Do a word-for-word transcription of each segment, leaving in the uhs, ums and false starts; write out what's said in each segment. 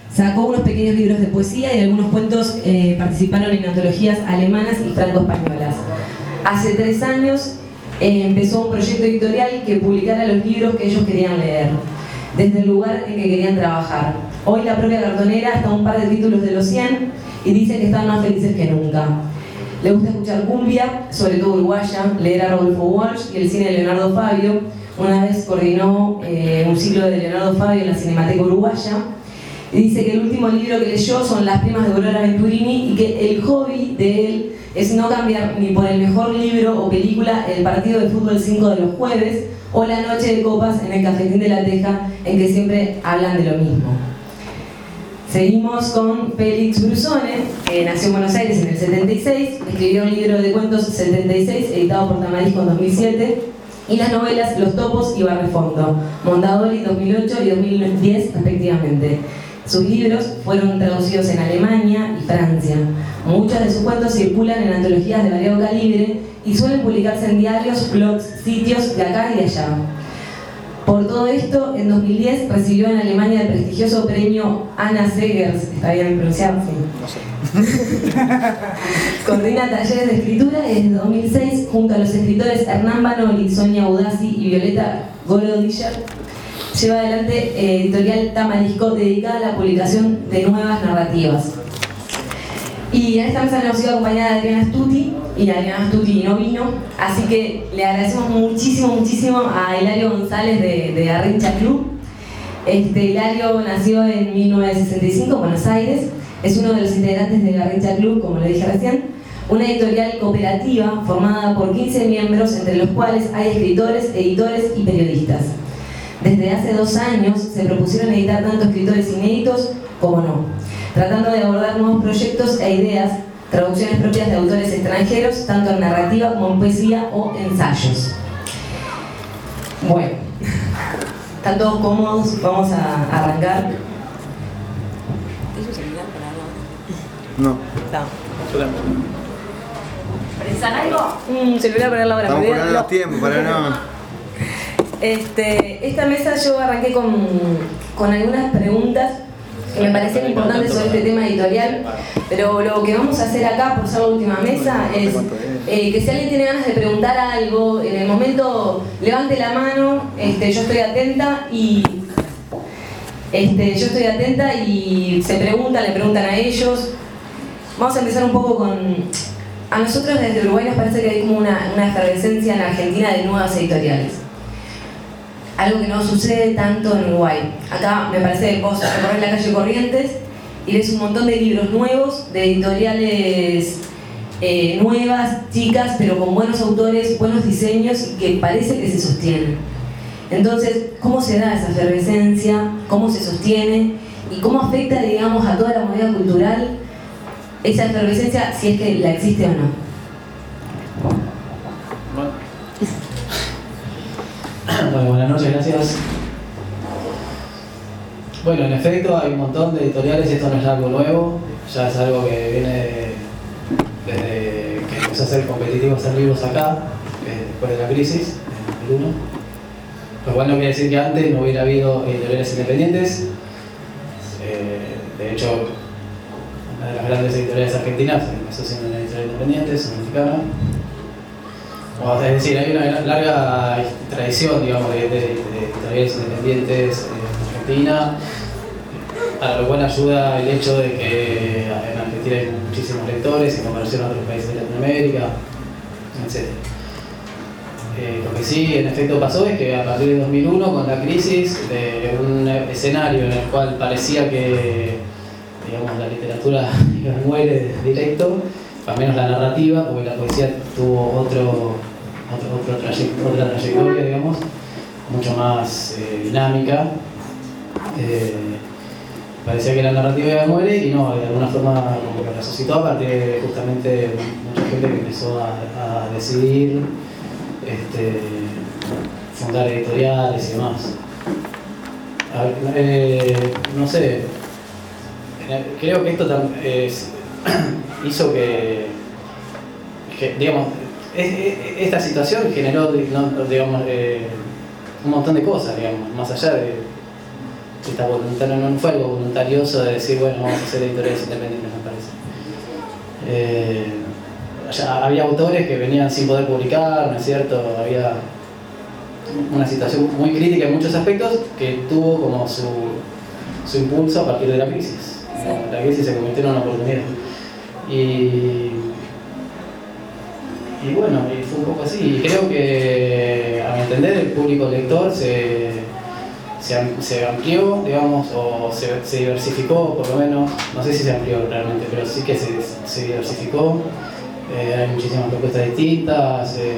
Sacó unos pequeños libros de poesía y algunos cuentos eh, participaron en antologías alemanas y franco-españolas. Hace tres años eh, empezó un proyecto editorial que publicara los libros que ellos querían leer, desde el lugar en que querían trabajar. Hoy la propia cartonera está a un par de títulos de los cien y dice que están más felices que nunca. Le gusta escuchar cumbia, sobre todo uruguaya, leer a Rodolfo Walsh y el cine de Leonardo Fabio. Una vez coordinó eh, un ciclo de Leonardo Fabio en la Cinemateca Uruguaya. Y dice que el último libro que leyó son Las primas de Aurora Venturini y que el hobby de él es no cambiar ni por el mejor libro o película el partido de fútbol cinco de los jueves o la noche de copas en el Cafetín de la Teja, en que siempre hablan de lo mismo. Seguimos con Félix Brusone, que nació en Buenos Aires en el setenta y seis, escribió un libro de cuentos setenta y seis, editado por Tamarisco en dos mil siete, y las novelas Los Topos y Barrefondo, Mondadori dos mil ocho y dos mil diez respectivamente. Sus libros fueron traducidos en Alemania y Francia. Muchos de sus cuentos circulan en antologías de variado calibre y suelen publicarse en diarios, blogs, sitios de acá y de allá. Por todo esto, en dos mil diez recibió en Alemania el prestigioso premio Anna Segers, ¿está bien pronunciado? Sí. No sé. Coordina talleres de escritura y desde dos mil seis, junto a los escritores Hernán Banoli, Sonia Udasi y Violeta Gorodischer, lleva adelante eh, editorial Tamarisco, dedicada a la publicación de nuevas narrativas. Y en esta mesa nos ha sido acompañada de Adriana Astuti, y Adriana Astuti no vino, así que le agradecemos muchísimo, muchísimo a Hilario González de, de Garrincha Club. Este, Hilario nació en mil novecientos sesenta y cinco en Buenos Aires, es uno de los integrantes de Garrincha Club, como lo dije recién, una editorial cooperativa formada por quince miembros, entre los cuales hay escritores, editores y periodistas. Desde hace dos años se propusieron editar tanto escritores inéditos como no, tratando de abordar nuevos proyectos e ideas, traducciones propias de autores extranjeros, tanto en narrativa como en poesía o ensayos. Bueno, están todos cómodos, vamos a arrancar. ¿Tienes celular para hablar? No. No. ¿Pensan algo? Un celular para la hora. Estamos poniendo los tiempos para no... Este, esta mesa yo arranqué con, con algunas preguntas que me parecían importantes sobre este tema editorial, pero lo que vamos a hacer acá, por ser la última mesa, es eh, que si alguien tiene ganas de preguntar algo, en el momento levante la mano, este, yo estoy atenta y este, yo estoy atenta y se preguntan, le preguntan a ellos. Vamos a empezar un poco con... A nosotros desde Uruguay nos parece que hay como una, una efervescencia en la Argentina de nuevas editoriales. Algo que no sucede tanto en Uruguay. Acá me parece que vos recorres la calle Corrientes y ves un montón de libros nuevos, de editoriales eh, nuevas, chicas, pero con buenos autores, buenos diseños y que parece que se sostienen. Entonces, ¿cómo se da esa efervescencia? ¿Cómo se sostiene? ¿Y cómo afecta, digamos, a toda la movida cultural esa efervescencia, si es que la existe o no? Bueno, buenas noches, gracias. Bueno, en efecto hay un montón de editoriales, esto no es algo nuevo, ya es algo que viene desde que empezó a ser competitivo hacer libros acá, después de la crisis, en dos mil uno. Lo cual no quiere decir que antes no hubiera habido editoriales independientes. Eh, de hecho, una de las grandes editoriales argentinas empezó siendo una editorial independiente, es mexicana. O, es decir, hay una larga tradición, digamos, de, de, de editoriales independientes en Argentina, para lo cual ayuda el hecho de que en Argentina hay muchísimos lectores en comparación a otros países de Latinoamérica, etcétera. Eh, lo que sí, en efecto, pasó es que a partir de dos mil uno, con la crisis, de un escenario en el cual parecía que, digamos, la literatura muere directo, al menos la narrativa, porque la poesía tuvo otro, otro, otro traye, otra trayectoria, digamos, mucho más eh, dinámica. Eh, parecía que la narrativa muere y no, de alguna forma como que resucitó a partir de justamente mucha gente que empezó a, a decidir este, fundar editoriales y demás. A ver, eh, no sé, creo que esto es, hizo que, que digamos, esta situación generó, digamos, eh, un montón de cosas, digamos, más allá de, está voluntario, no fue algo voluntarioso de decir, bueno, vamos a hacer editoriales independientes, me parece. Eh, ya había autores que venían sin poder publicar, ¿no es cierto? Había una situación muy crítica en muchos aspectos que tuvo como su, su impulso a partir de la crisis. ¿No? La crisis se convirtió en una oportunidad. Y, y bueno, y fue un poco así. Y creo que, a mi entender, el público lector se, se, se amplió, digamos, o se, se diversificó, por lo menos. No sé si se amplió realmente, pero sí que se, se diversificó. Eh, hay muchísimas propuestas distintas. Eh,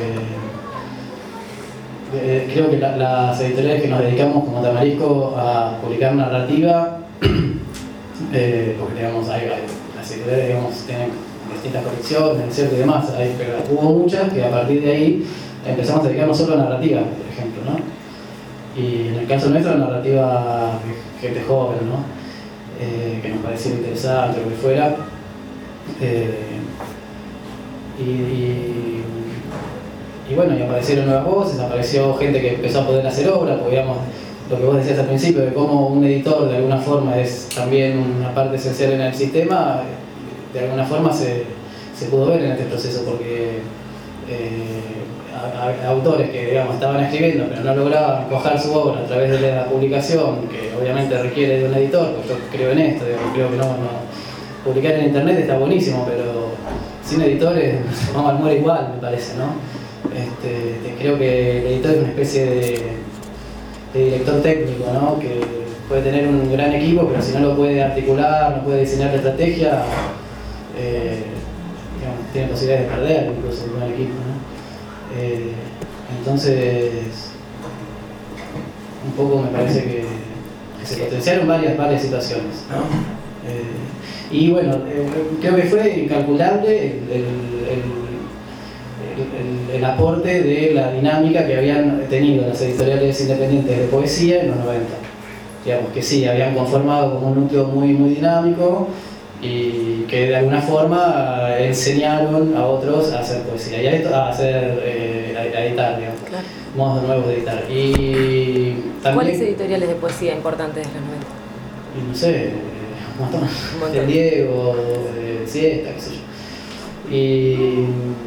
eh, creo que la, las editoriales que nos dedicamos como Tamarisco a publicar narrativa, eh, porque digamos, hay, hay, las editoriales digamos, tienen distintas colecciones, ¿cierto? Y demás, hay, pero hubo muchas que a partir de ahí empezamos a dedicarnos solo a narrativa, por ejemplo, ¿no? Y en el caso nuestro, la narrativa de gente joven, ¿no? Eh, que nos parecía interesante, lo que fuera. Eh, y, y, y bueno, y aparecieron nuevas voces, apareció gente que empezó a poder hacer obra, porque digamos, lo que vos decías al principio, de cómo un editor de alguna forma es también una parte esencial en el sistema, de alguna forma se, se pudo ver en este proceso, porque eh, a, a, autores que digamos, estaban escribiendo pero no lograban coger su obra a través de la publicación, que obviamente requiere de un editor, porque yo creo en esto, digamos, creo que no, no, publicar en internet está buenísimo, pero sin editores vamos al muere igual, me parece, ¿no? Este, creo que el editor es una especie de, de director técnico, ¿no? Que puede tener un gran equipo, pero si no lo puede articular, no puede diseñar la estrategia, eh, digamos, tiene posibilidades de perder incluso un gran equipo, ¿no? Eh, entonces, un poco me parece que, que se potenciaron varias, varias situaciones, ¿no? Eh, y bueno, eh, creo que fue incalculable el, el, el, el, el aporte de la dinámica que habían tenido las editoriales independientes de poesía en los noventa. Digamos que sí, habían conformado como un núcleo muy, muy dinámico y que de alguna forma enseñaron a otros a hacer poesía y a, esto, a, hacer, eh, a, a editar, digamos, claro. Modos nuevos de editar. Y también, ¿cuáles editoriales de poesía importantes de los noventa? Y no sé, un montón. Un montón. De Diego, de Siesta, qué sé yo. Y...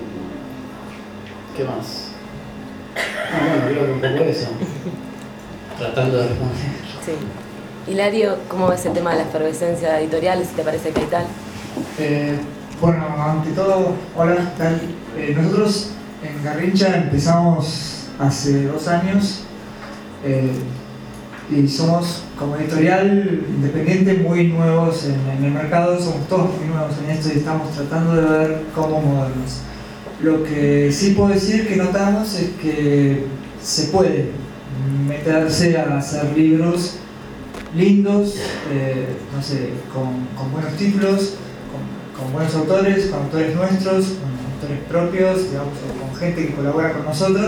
¿qué más? Ah, bueno, creo que un poco eso. Tratando de responder. Sí. Hilario, ¿cómo ves el tema de la efervescencia editorial? Si te parece que hay tal. Eh, bueno, ante todo, hola, tal. Eh, nosotros en Garrincha empezamos hace dos años eh, y somos como editorial independiente muy nuevos en, en el mercado, somos todos muy nuevos en esto y estamos tratando de ver cómo movernos. Lo que sí puedo decir que notamos es que se puede meterse a hacer libros lindos, eh, no sé, con, con buenos títulos, con, con buenos autores, con autores nuestros, con autores propios, digamos, o con gente que colabora con nosotros.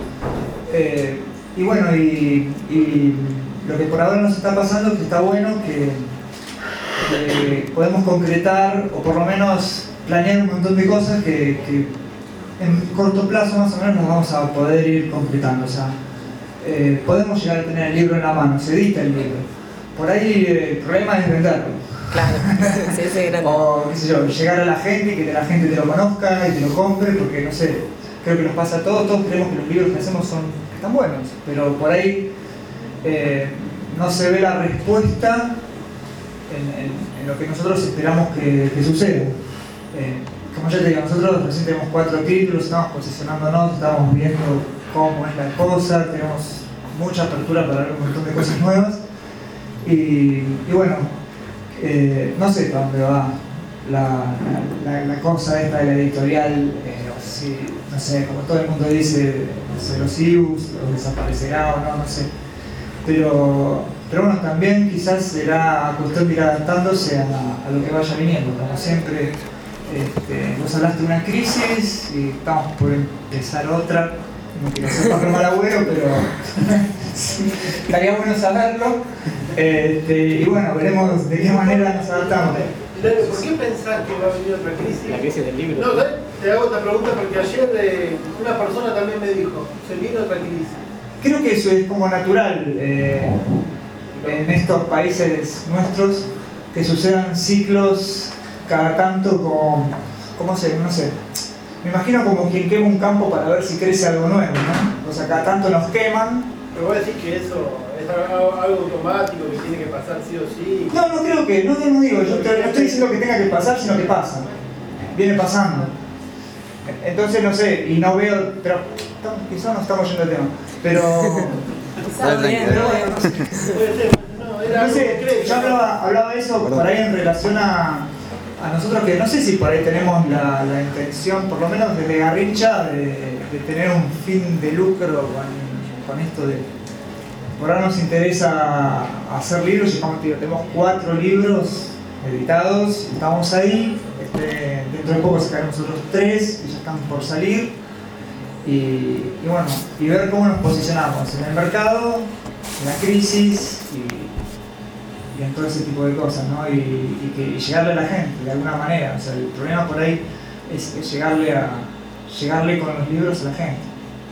Eh, y bueno, y, y lo que por ahora nos está pasando es que está bueno que, que podemos concretar, o por lo menos planear un montón de cosas que, que en corto plazo más o menos nos vamos a poder ir concretando. O sea, eh, podemos llegar a tener el libro en la mano, se edita el libro. Por ahí eh, el problema es venderlo. Claro, sí, sí, grande. O, qué sé yo, llegar a la gente y que la gente te lo conozca y te lo compre, porque no sé, creo que nos pasa a todos, todos creemos que los libros que hacemos son, que están buenos, pero por ahí eh, no se ve la respuesta en, en, en lo que nosotros esperamos que, que suceda. Eh, como ya te digo, nosotros recién tenemos cuatro títulos, estamos posicionándonos, estamos viendo cómo es la cosa, tenemos mucha apertura para ver un montón de cosas nuevas y, y bueno, eh, no sé para dónde va la, la, la cosa esta de la editorial, eh, o si, no sé, como todo el mundo dice, no sé, los I U S, los desaparecerá o no, no sé, pero, pero bueno, también quizás será cuestión de ir adaptándose a, a lo que vaya viniendo, como siempre. Este, vos hablaste de una crisis y estamos por empezar otra, no quiero ser Pablo Malagüero, pero estaría bueno saberlo. Este, y bueno, veremos de qué manera nos adaptamos. ¿Por qué pensás que va a venir otra crisis? La crisis del libro. No, te hago esta pregunta porque ayer eh, una persona también me dijo, se viene otra crisis. Creo que eso es como natural. Eh, en estos países nuestros que sucedan ciclos cada tanto como, ¿cómo se? No sé. Me imagino como quien quema un campo para ver si crece algo nuevo, ¿no? O sea, cada tanto nos queman. Pero vos decís que eso es algo, algo automático que tiene que pasar sí o sí. No, no creo que, no, no digo, yo te, no estoy diciendo que tenga que pasar, sino que pasa. Viene pasando. Entonces, no sé, y no veo, pero quizás no estamos yendo al tema, pero... Está bien, pero bueno, no sé. Puede ser, no, era No algo sé, concreto. yo hablaba, hablaba de eso por ahí en relación a, a nosotros que no sé si por ahí tenemos la, la intención, por lo menos desde Garrincha, de, de tener un fin de lucro con, con esto de... Por ahora nos interesa hacer libros, y como te digo, tenemos cuatro libros editados, estamos ahí, este, dentro de poco sacaremos otros tres que ya están por salir. Y, y bueno, y ver cómo nos posicionamos en el mercado, en la crisis y, y en todo ese tipo de cosas, ¿no? Y, y, que, y llegarle a la gente de alguna manera. O sea, el problema por ahí es, es llegarle, a, llegarle con los libros a la gente.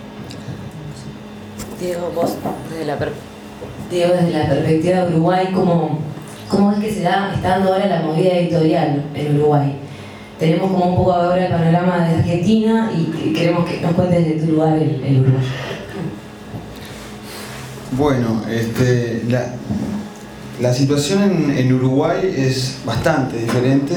Diego, vos, desde la per- Diego, desde la perspectiva de Uruguay, ¿cómo, cómo es que se da, está dando ahora la movida editorial en Uruguay? Tenemos como un poco ahora el panorama de Argentina y queremos que nos cuentes de tu lugar el, el Uruguay. Bueno, este, la, la situación en, en Uruguay es bastante diferente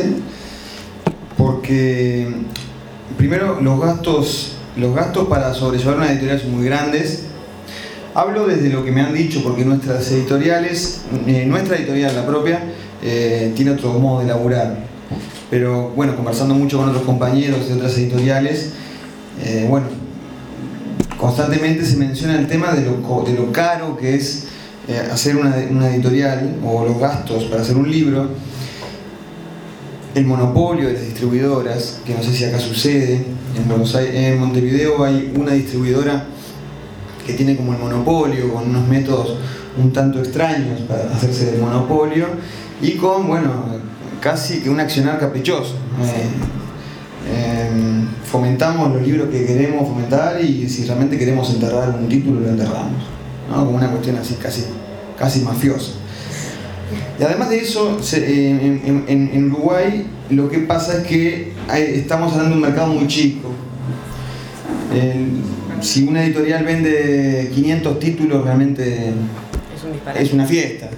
porque primero los gastos, los gastos para sobrellevar una editorial son muy grandes. Hablo desde lo que me han dicho porque nuestras editoriales, eh, nuestra editorial, la propia, eh, tiene otro modo de laburar. Pero bueno, conversando mucho con otros compañeros de otras editoriales, eh, bueno, constantemente se menciona el tema de lo, de lo caro que es eh, hacer una, una editorial o los gastos para hacer un libro, el monopolio de las distribuidoras, que no sé si acá sucede, en, Buenos Aires, en Montevideo hay una distribuidora que tiene como el monopolio, con unos métodos un tanto extraños para hacerse del monopolio y con, bueno, casi que un accionar caprichoso. Eh, eh, fomentamos los libros que queremos fomentar y si realmente queremos enterrar un título lo enterramos, ¿no? Como una cuestión así casi, casi mafiosa. Y además de eso, se, eh, en, en, en Uruguay lo que pasa es que hay, estamos hablando de un mercado muy chico. El, si una editorial vende quinientos títulos realmente es un disparate. Es una fiesta.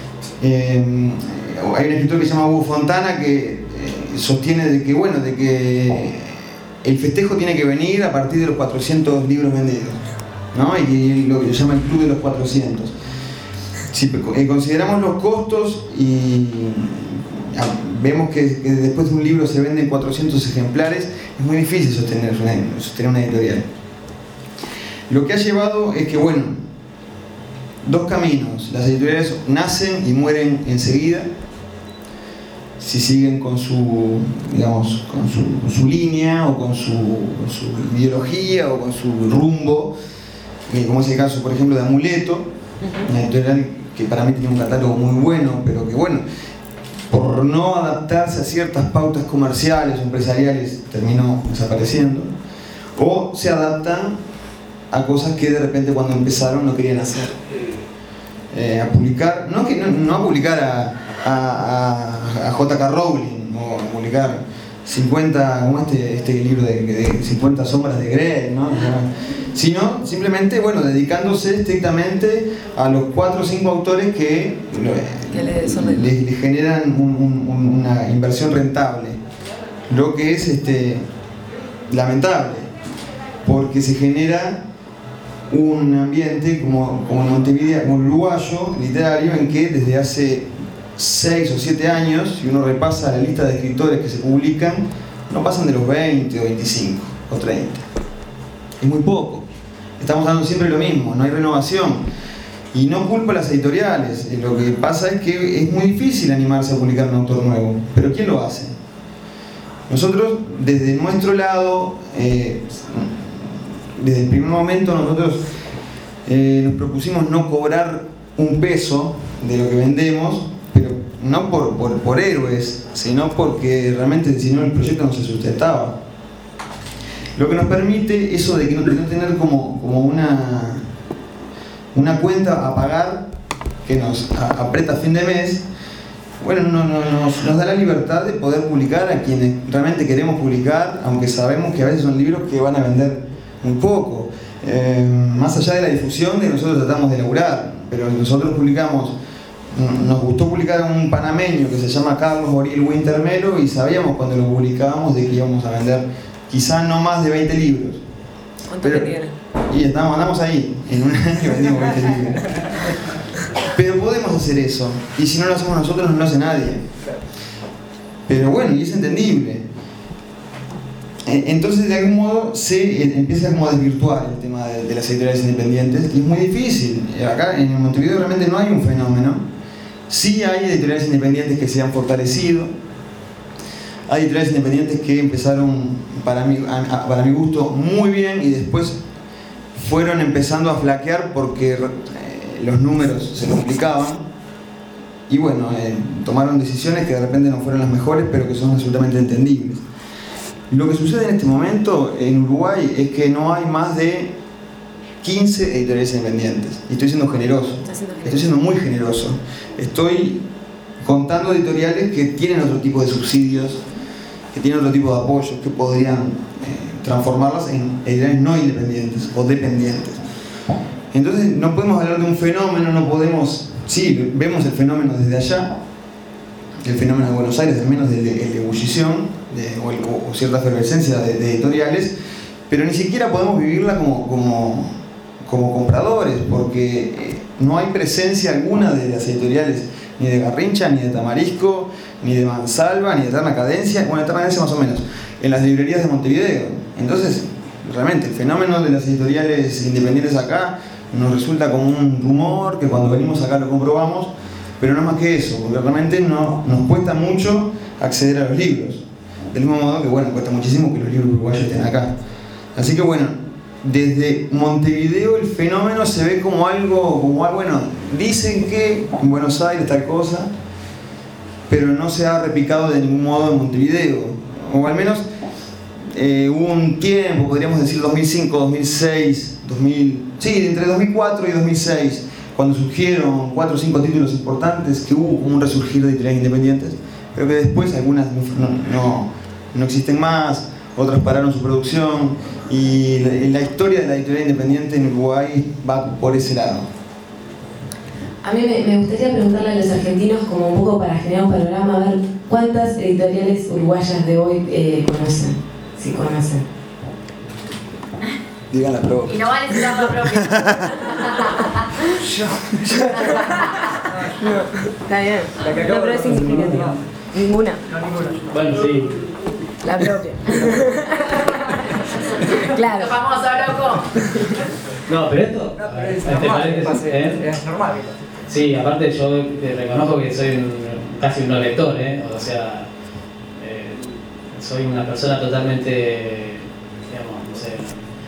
Eh, hay un escritor que se llama Hugo Fontana que eh, sostiene de que, bueno, de que el festejo tiene que venir a partir de los cuatrocientos libros vendidos, ¿no? Y lo que se llama el club de los cuatrocientos. Si eh, consideramos los costos y ah, vemos que, que después de un libro se venden cuatrocientos ejemplares, es muy difícil sostener una, sostener una editorial. Lo que ha llevado es que, bueno, dos caminos. Las editoriales nacen y mueren enseguida si siguen con su, digamos, con su, con su línea o con su, con su ideología o con su rumbo, como es el caso, por ejemplo, de Amuleto, una editorial que para mí tiene un catálogo muy bueno, pero que, bueno, por no adaptarse a ciertas pautas comerciales o empresariales terminó desapareciendo, o se adaptan a cosas que de repente cuando empezaron no querían hacer. Eh, a publicar, no, que, no, no a publicar a, a, a, a J K Rowling o a publicar cincuenta, como este, este libro de, de cincuenta sombras de Grey, ¿no? Sino simplemente, bueno, dedicándose estrictamente a los cuatro o cinco autores que, que le, le, le generan un, un, una inversión rentable, lo que es este, lamentable porque se genera un ambiente como, como en Montevideo, como uruguayo, literario, en que desde hace seis o siete años, si uno repasa la lista de escritores que se publican, no pasan de los veinte o veinticinco o treinta. Es muy poco. Estamos hablando siempre lo mismo, no hay renovación. Y no culpo a las editoriales, lo que pasa es que es muy difícil animarse a publicar un autor nuevo. Pero ¿quién lo hace? Nosotros, desde nuestro lado, eh, desde el primer momento nosotros eh, nos propusimos no cobrar un peso de lo que vendemos, pero no por, por, por héroes, sino porque realmente si no el proyecto no se sustentaba. Lo que nos permite eso de, que no, de no tener como, como una, una cuenta a pagar que nos a, aprieta a fin de mes, bueno, no, no, nos, nos da la libertad de poder publicar a quienes realmente queremos publicar, aunque sabemos que a veces son libros que van a vender muy poco. Eh, más allá de la difusión, de nosotros tratamos de laburar, pero nosotros publicamos, nos gustó publicar a un panameño que se llama Carlos Boril Wintermelo, y sabíamos cuando lo publicábamos de que íbamos a vender quizá no más de veinte libros. ¿Cuánto que tienen? Y estamos, andamos ahí, en un año vendimos veinte libros. Pero podemos hacer eso, y si no lo hacemos nosotros no lo hace nadie. Pero bueno, y es entendible. Entonces de algún modo se empieza como a desvirtuar el tema de, de las editoriales independientes, y es muy difícil. Acá en Montevideo realmente no hay un fenómeno. Sí hay editoriales independientes que se han fortalecido, hay editoriales independientes que empezaron, para mi, para mi gusto, muy bien, y después fueron empezando a flaquear porque los números se complicaban, y bueno, eh, tomaron decisiones que de repente no fueron las mejores, pero que son absolutamente entendibles. Lo que sucede en este momento en Uruguay es que no hay más de quince editoriales independientes, y estoy siendo generoso, estoy siendo muy generoso. Estoy contando editoriales que tienen otro tipo de subsidios, que tienen otro tipo de apoyos, que podrían eh, transformarlas en editoriales no independientes o dependientes. Entonces no podemos hablar de un fenómeno, no podemos, sí, vemos el fenómeno desde allá, el fenómeno de Buenos Aires, al menos de, de, de ebullición de, o, el, o cierta efervescencia de, de editoriales, pero ni siquiera podemos vivirla como, como, como compradores, porque eh, no hay presencia alguna de las editoriales, ni de Garrincha, ni de Tamarisco, ni de Mansalva, ni de Eterna Cadencia, bueno, Eterna Cadencia más o menos, en las librerías de Montevideo. Entonces, realmente, el fenómeno de las editoriales independientes acá nos resulta como un rumor que cuando venimos acá lo comprobamos, pero no más que eso, porque realmente no, nos cuesta mucho acceder a los libros. Del mismo modo que, bueno, cuesta muchísimo que los libros uruguayos estén acá. Así que, bueno, desde Montevideo el fenómeno se ve como algo, como algo, bueno, dicen que en Buenos Aires tal cosa, pero no se ha replicado de ningún modo en Montevideo. O al menos eh, hubo un tiempo, podríamos decir dos mil cinco, dos mil seis, dos mil, sí, entre dos mil cuatro y dos mil seis, cuando surgieron cuatro o cinco títulos importantes, que hubo como un resurgir de editoriales independientes, pero que después algunas no, no, no existen más, otras pararon su producción, y la, la historia de la editorial independiente en Uruguay va por ese lado. A mí me, me gustaría preguntarle a los argentinos, como un poco para generar un panorama, a ver cuántas editoriales uruguayas de hoy eh, conocen, si conocen. Digan la propia. Y no vale citar la propia. Está bien. La que No, acabo pero de es conocer. significativo. No, Ninguna. no, ninguna. Bueno, sí. La propia. Claro. Famoso, loco. No, pero esto, No, pero es entre normal que paréntesis, pase, ¿eh? es normal que pase. Sí, aparte yo eh, reconozco que soy un, casi un no lector, ¿eh? O sea, eh, soy una persona totalmente, digamos, no sé,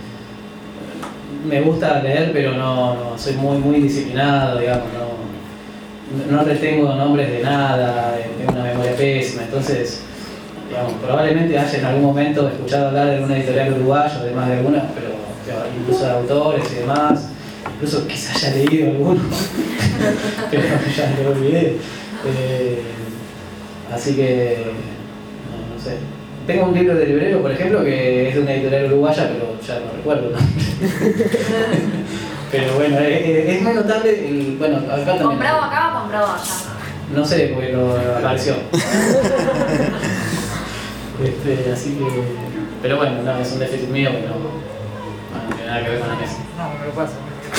me gusta leer, pero no, no soy muy, muy disciplinado, digamos, no, no retengo nombres de nada, eh, tengo una memoria pésima, entonces, digamos, probablemente haya en algún momento escuchado hablar de alguna editorial uruguaya, además de algunas, pero digamos, incluso de autores y demás, incluso quizás haya leído alguno, pero ya lo olvidé. Eh, así que, no, no sé. Tengo un libro de librero, por ejemplo, que es de una editorial uruguaya, pero ya no recuerdo, ¿no? Pero bueno, es, es muy notable, el, bueno, acá también. ¿Comprado acá o comprado allá? No sé, porque no apareció. este, así que, pero bueno, no, es un déficit mío que no, no tiene nada que ver con la mesa. No, me lo pasa.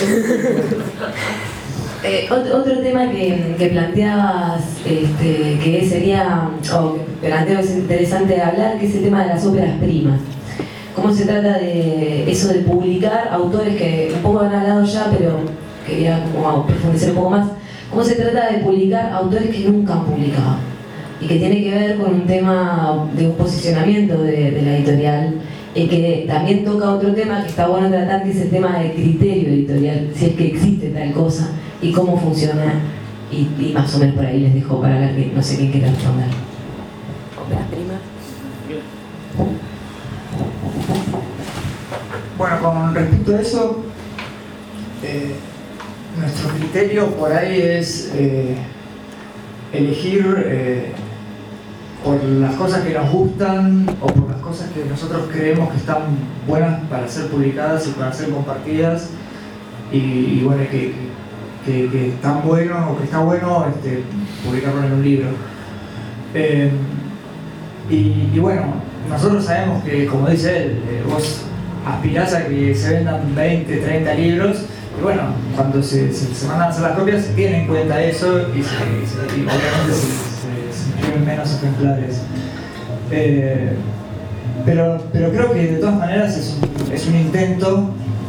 Eh, otro, otro tema que, que planteabas, este, que sería, o que planteo es interesante hablar, que es el tema de las óperas primas. ¿Cómo se trata de eso de publicar autores que un poco han hablado ya, pero quería como profundizar un poco más? ¿Cómo se trata de publicar autores que nunca han publicado? Y que tiene que ver con un tema de un posicionamiento de, de la editorial, y que también toca otro tema que está bueno tratar, que es el tema del criterio editorial, si es que existe tal cosa y cómo funciona, y, y más o menos por ahí les dejo para ver que no sé quién quiere responder. Óperas primas. Bueno, con respecto a eso, eh, nuestro criterio por ahí es eh, elegir eh, por las cosas que nos gustan o por las cosas que nosotros creemos que están buenas para ser publicadas y para ser compartidas y, y bueno, que, que, que están buenos o que está bueno este, publicarlo en un libro. Eh, y, y bueno, nosotros sabemos que, como dice él, eh, vos aspirás a que se vendan veinte, treinta libros y bueno, cuando se, se, se mandan a hacer las copias se tiene en cuenta eso y, se, y, se, y obviamente se, se, se imprimen menos ejemplares. Eh, pero, pero creo que de todas maneras es un, es un intento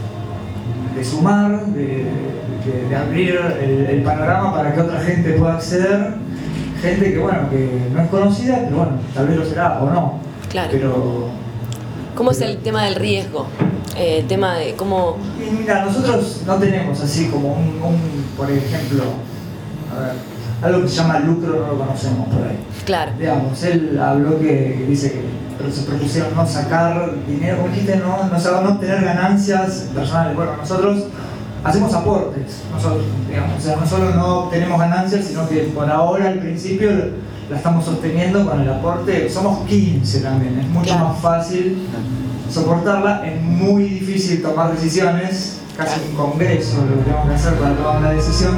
de sumar, de, de, de abrir el, el panorama para que otra gente pueda acceder, gente que bueno, que no es conocida, pero bueno, tal vez lo será o no. Claro. Pero, ¿Cómo es el tema del riesgo? Eh, el tema de cómo... Y mira, nosotros no tenemos así como un, un por ejemplo, a ver, algo que se llama lucro, no lo conocemos por ahí. Claro. Digamos, él habló que, que dice que pero se propusieron no sacar dinero, como dijiste, no, no, no obtener ganancias personales. Bueno, nosotros hacemos aportes, nosotros, digamos, o sea, no solo no obtenemos ganancias, sino que por ahora, al principio, la estamos sosteniendo con el aporte. Somos quince también, es mucho Claro. más fácil soportarla, es muy difícil tomar decisiones, casi un congreso lo que tenemos que hacer para tomar una decisión.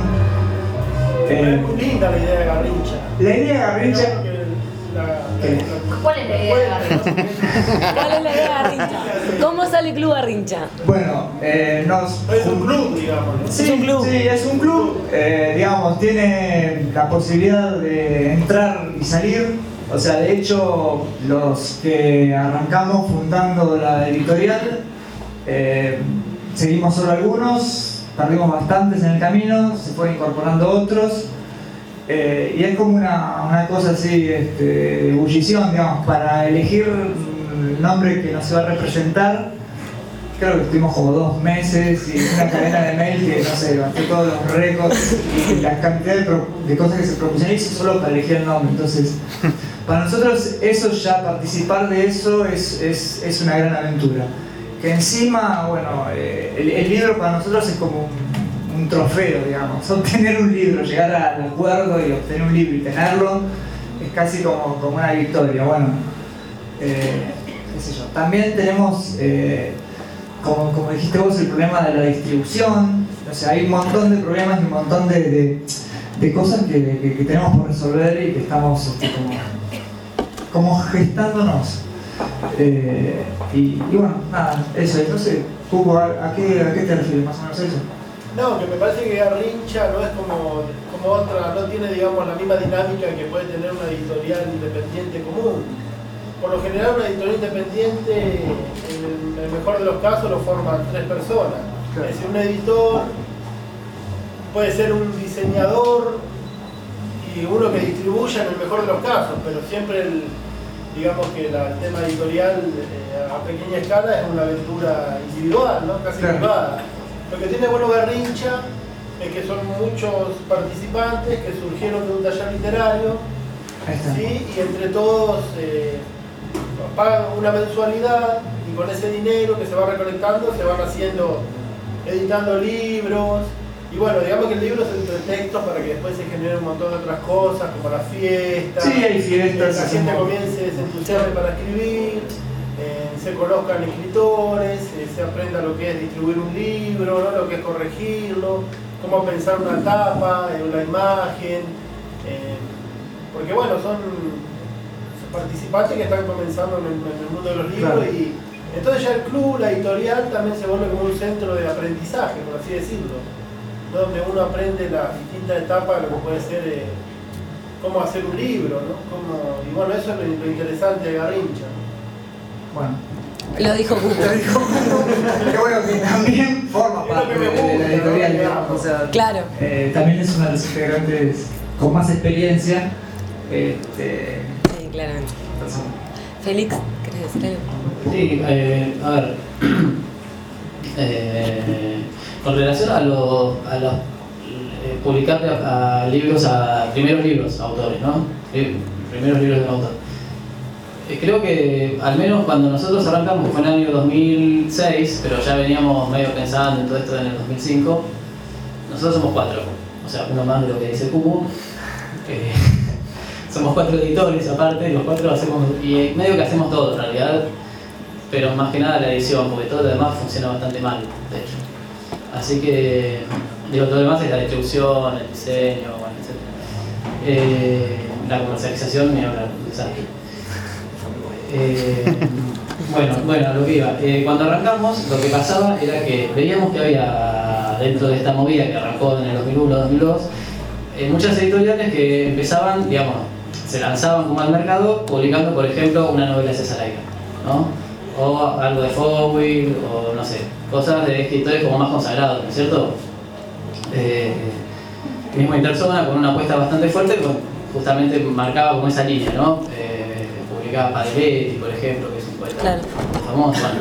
Es muy linda la idea de Garrincha. La idea de Garrincha... Creo que la- ¿Qué? la- ¿Cuál es la idea de Garrincha? ¿Cuál es la idea de Garrincha? ¿Cómo sale Club Garrincha? Bueno, eh, nos... Es un club, digamos, ¿no? Sí, Es un club. sí, es un club, eh, digamos, tiene la posibilidad de entrar y salir. O sea, de hecho, los que arrancamos fundando la editorial, eh, seguimos solo algunos, perdimos bastantes en el camino, se fueron incorporando otros. Eh, y es como una, una cosa así, este, de ebullición, digamos, para elegir el nombre que nos va a representar. Creo que estuvimos como dos meses y una cadena de mail que, no sé, batió todos los récords y la cantidad de, pro, de cosas que se propusieron hizo solo para elegir el nombre. Entonces, para nosotros eso ya, participar de eso es, es, es una gran aventura. Que encima, bueno, eh, el, el libro para nosotros es como un, un trofeo, digamos. Obtener un libro, llegar al acuerdo y obtener un libro y tenerlo es casi como, como una victoria. Bueno, eh, qué sé yo. También tenemos... Eh, Como, como dijiste vos, el problema de la distribución. O sea, hay un montón de problemas y un montón de, de, de cosas que, que, que tenemos por resolver y que estamos este, como, como gestándonos. Eh, y, y bueno, nada, eso. Entonces, Hugo, ¿a, a, qué, ¿a qué te refieres más o menos eso? No, que me parece que Garrincha no es como, como otra, no tiene, digamos, la misma dinámica que puede tener una editorial independiente común. Por lo general, una editorial independiente, en el mejor de los casos, lo forman tres personas. Claro. Es decir, un editor, puede ser un diseñador y uno que distribuya en el mejor de los casos, pero siempre el, digamos que la, el tema editorial eh, a pequeña escala es una aventura individual, ¿no? Casi Claro. privada. Lo que tiene bueno Garrincha es que son muchos participantes que surgieron de un taller literario, Ahí está. ¿sí? Y entre todos eh, pagan una mensualidad y con ese dinero que se va recolectando se van haciendo, editando libros. Y bueno, digamos que el libro es el pretexto para que después se generen un montón de otras cosas, como las fiestas. Sí, hay fiestas, La hacemos- gente comience, se entusiasme para escribir, eh, se conozcan escritores, eh, se aprenda lo que es distribuir un libro, ¿no? Lo que es corregirlo, cómo pensar una tapa, eh, una imagen. Eh, porque bueno, son participantes que están comenzando en el, en el mundo de los libros. Claro. Y entonces ya el club, la editorial, también se vuelve como un centro de aprendizaje, por así decirlo, donde uno aprende las distintas etapas de lo que puede ser eh, cómo hacer un libro, ¿no? Cómo, y bueno, eso es lo, lo interesante de Garrincha. Bueno. Lo dijo Cuco. Qué bueno que también forma Es lo parte que me de, de la gusta, editorial, ¿no? digamos. O sea, Claro. eh, también es una de las integrantes con más experiencia. Este, Sí, claramente. persona. Félix, ¿querés decir algo? Sí, eh, a ver. Eh, con relación a los. A los eh, publicarle a, a libros, a primeros libros, a autores, ¿no? Li- Primeros libros de un autor. Eh, creo que, al menos cuando nosotros arrancamos, fue en el año dos mil seis, pero ya veníamos medio pensando en todo esto en el dos mil cinco. nosotros somos cuatro, o sea, uno más de lo que dice Cubo. Eh, somos cuatro editores aparte, los cuatro hacemos, y medio que hacemos todo en realidad, pero más que nada la edición, porque todo lo demás funciona bastante mal, de hecho. Así que, digo, todo lo demás es la distribución, el diseño, bueno, etcétera. Eh, la comercialización, ni hablar, un desastre. Eh, bueno, bueno, lo que iba. Eh, cuando arrancamos, lo que pasaba era que veíamos que había, dentro de esta movida que arrancó en el dos mil uno dos mil dos, eh, muchas editoriales que empezaban, digamos, se lanzaban como al mercado publicando, por ejemplo, una novela de César Aira, ¿no? O algo de Fowell, o no sé, cosas de escritores como más consagrados, ¿no es cierto? Eh, mismo Interzona con una apuesta bastante fuerte, con, justamente marcaba como esa línea, ¿no? Eh, publicaba Paderetti, por ejemplo, que es un poeta claro. famoso. Bueno.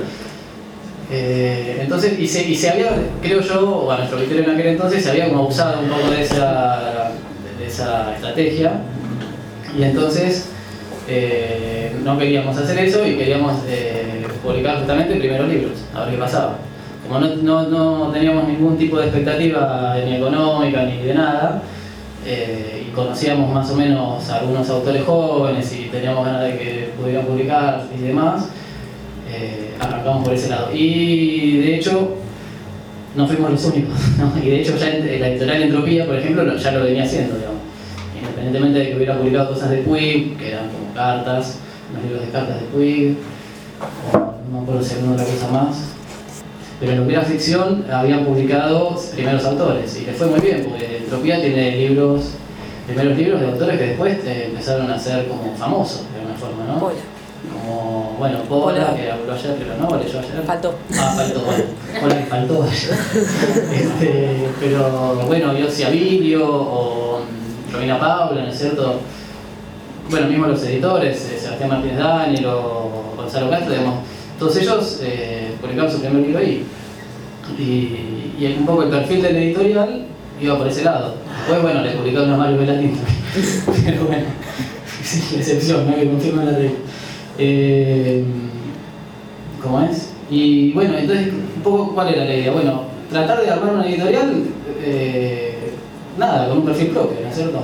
Eh, entonces, y se, y se había, creo yo, o a nuestro criterio en aquel entonces, se había como abusado un poco de esa, de esa estrategia, y entonces eh, no queríamos hacer eso y queríamos eh, publicar justamente primeros libros, a ver qué pasaba. Como no, no, no teníamos ningún tipo de expectativa ni económica ni de nada, eh, y conocíamos más o menos a algunos autores jóvenes y teníamos ganas de que pudieran publicar y demás, eh, arrancamos por ese lado. Y de hecho, no fuimos los únicos, ¿no? Y de hecho ya en la editorial Entropía, por ejemplo, ya lo venía haciendo, digamos. Independientemente de que hubiera publicado cosas de Puig, que eran como cartas, unos libros de cartas de Puig, o no me acuerdo si alguna otra cosa más. Pero en lo que era ficción habían publicado primeros autores y les fue muy bien, porque Entropía tiene libros, primeros libros de autores que después eh, empezaron a ser como famosos de alguna forma, ¿no? Pola. Como, bueno, Pola, Pola. que habló ayer, pero no, leyó ayer. Faltó. Ah, faltó, bueno. Pola que faltó ayer. este, pero bueno, Yossi Abilio o Romina Paula, ¿no es cierto? Bueno, mismo los editores, eh, Sebastián Martínez Daniel o Gonzalo Castro, digamos, todos ellos eh, publicaron su primer libro ahí. Y, y un poco el perfil del editorial iba por ese lado. Después, bueno, le publicaron a Mario Velatín, pero bueno, es la excepción, ¿no? Que confirma la ley. Eh, ¿Cómo es? Y bueno, entonces, un poco, ¿cuál era la idea? Bueno, tratar de armar una editorial, eh, nada, con un perfil propio, ¿no es cierto?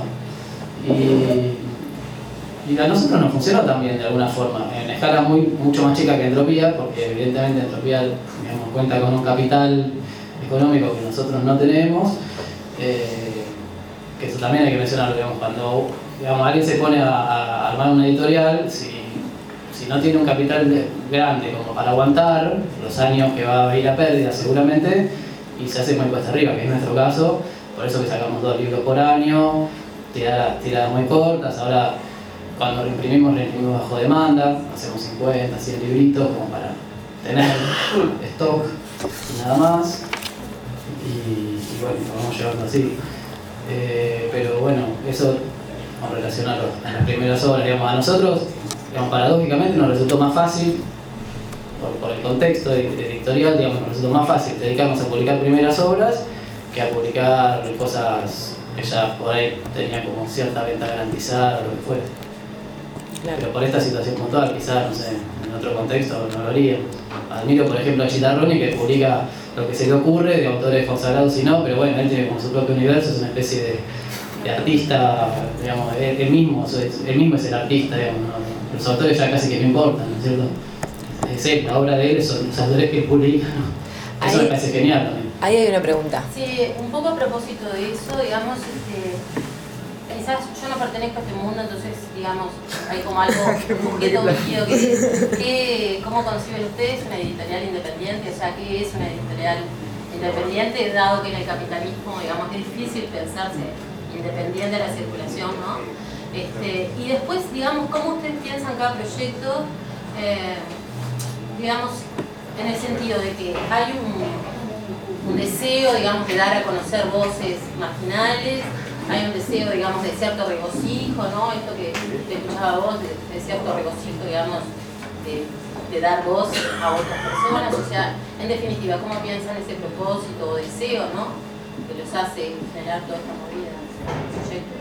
Y, y a nosotros nos funcionó también de alguna forma, en escala muy, mucho más chica que Entropía, porque evidentemente Entropía, digamos, cuenta con un capital económico que nosotros no tenemos, eh, que eso también hay que mencionarlo, digamos, cuando digamos, alguien se pone a, a armar una editorial, si, si no tiene un capital de, grande como para aguantar los años que va a ir a pérdida seguramente, y se hace muy cuesta arriba, que es nuestro caso, por eso que sacamos dos libros por año, tiradas, tiradas muy cortas. Ahora cuando reimprimimos, reimprimimos bajo demanda, hacemos cincuenta, cien libritos como para tener stock y nada más, y, y bueno, lo vamos llevando así. Eh, pero bueno, eso con relación a, los, a las primeras obras, digamos, a nosotros, digamos, paradójicamente nos resultó más fácil, por, por el contexto editorial, digamos, nos resultó más fácil dedicarnos a publicar primeras obras que a publicar cosas que ya por ahí tenían como cierta venta garantizada o lo que fuera. Claro. Pero por esta situación puntual, quizás, no sé, en otro contexto no lo haría. Admiro, por ejemplo, a Chitarroni, que publica lo que se le ocurre, de autores consagrados y no, pero bueno, él tiene como su propio universo, es una especie de, de artista, digamos, él, él, mismo, él mismo es el artista, digamos, ¿no? Los autores ya casi que no importan, ¿no es cierto? Es él, la obra de él, son los autores que él publica, ¿no? Eso ahí me parece genial también. Ahí hay una pregunta. Sí, un poco a propósito de eso, digamos, este, quizás yo no pertenezco a este mundo, entonces, digamos, hay como algo, un objeto metido que es, que, ¿cómo conciben ustedes una editorial independiente? O sea, ¿qué es una editorial independiente, dado que en el capitalismo, digamos, es difícil pensarse independiente de la circulación, ¿no? Este, y después, digamos, ¿cómo ustedes piensan cada proyecto, eh, digamos, en el sentido de que hay un, un deseo, digamos, de dar a conocer voces marginales, hay un deseo, digamos, de cierto regocijo, ¿no? Esto que te escuchaba vos, de, de cierto regocijo, digamos, de, de dar voz a otras personas, o sea, en definitiva, ¿cómo piensan ese propósito o deseo, ¿no? Que los hace generar toda esta movida, ese proyecto.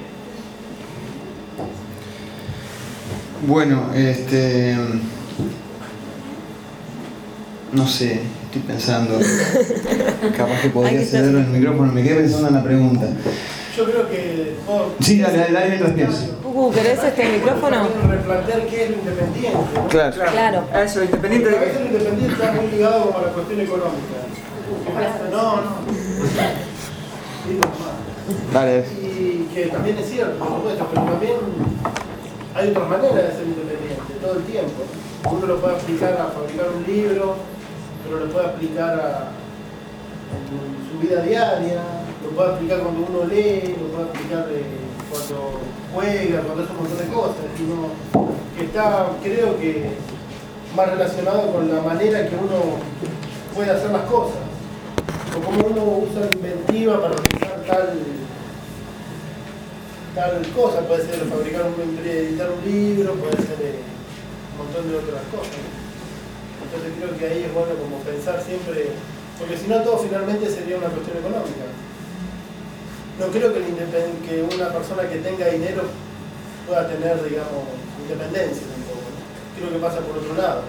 Bueno, este... no sé, estoy pensando. Capaz que podría cederlo en el micrófono, me quedé pensando en la pregunta. Yo creo que... Oh, sí, dale, dale, dale mientras pienso. Pucu, ¿querés este micrófono? Replantear qué es lo independiente, ¿no? Claro. Claro. A eso, independiente Porque de a veces lo independiente está muy ligado como a la cuestión económica. No, no. Digo nomás. Dale. Y que también es cierto, por supuesto, pero también hay otras maneras de ser independiente, todo el tiempo. Uno lo puede aplicar a fabricar un libro, pero lo puede aplicar a su vida diaria, lo puede aplicar cuando uno lee, lo puede aplicar eh, cuando juega, cuando hace un montón de cosas. Sino que está, creo que, más relacionado con la manera que uno puede hacer las cosas, o cómo uno usa la inventiva para pensar tal, tal cosa. Puede ser fabricar un, editar un libro, puede ser eh, un montón de otras cosas. Entonces creo que ahí es bueno como pensar siempre, porque si no todo finalmente sería una cuestión económica. No creo que, el que una persona que tenga dinero pueda tener, digamos, independencia tampoco. Creo que pasa por otro lado.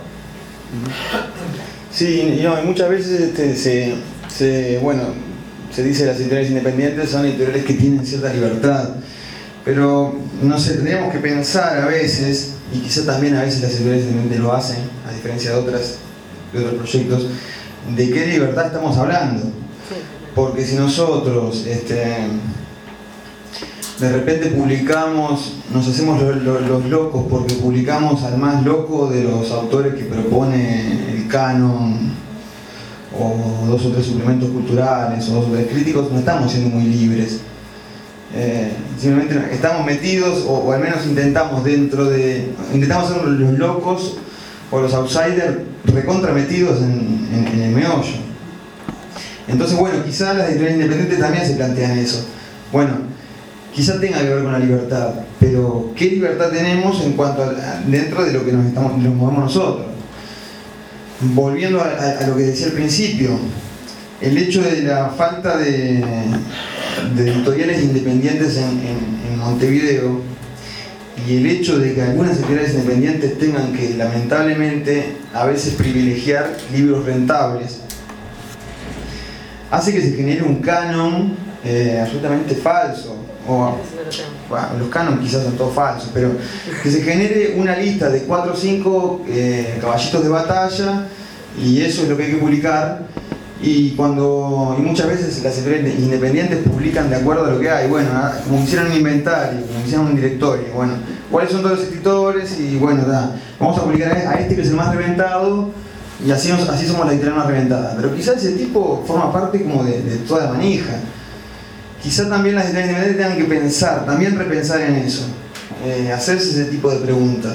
Sí, y no, y muchas veces este, se, se, bueno, se dice que las editoriales independientes son editoriales que tienen cierta libertad, pero no sé, tendríamos que pensar a veces, y quizá también a veces las editoriales independientes lo hacen, a diferencia de otras, de otros proyectos, de qué libertad estamos hablando. Porque si nosotros este, de repente publicamos, nos hacemos lo, lo, los locos porque publicamos al más loco de los autores que propone el canon, o dos o tres suplementos culturales, o dos o tres críticos, no estamos siendo muy libres. Eh, simplemente estamos metidos, o, o al menos intentamos dentro de, intentamos ser los locos o los outsiders recontra metidos en, en, en el meollo. Entonces, bueno, quizás las editoriales independientes también se plantean eso. Bueno, quizás tenga que ver con la libertad, pero ¿qué libertad tenemos en cuanto a, dentro de lo que nos, estamos, nos movemos nosotros? Volviendo a, a, a lo que decía al principio, el hecho de la falta de, de editoriales independientes en, en, en Montevideo, y el hecho de que algunas editoriales independientes tengan que, lamentablemente, a veces privilegiar libros rentables, hace que se genere un canon eh, absolutamente falso. O, bueno, los canons quizás son todos falsos, pero que se genere una lista de cuatro o cinco eh, caballitos de batalla, y eso es lo que hay que publicar. Y cuando y muchas veces las editoriales independientes publican de acuerdo a lo que hay, bueno, como hicieron un inventario, como hicieron un directorio, bueno, cuáles son todos los escritores, y bueno, da, vamos a publicar a este que es el más reventado, y así, así somos la editorial más reventada. Pero quizás ese tipo forma parte como de, de toda la manija. Quizás también las editoriales independientes tengan que pensar, también repensar en eso, eh, hacerse ese tipo de preguntas.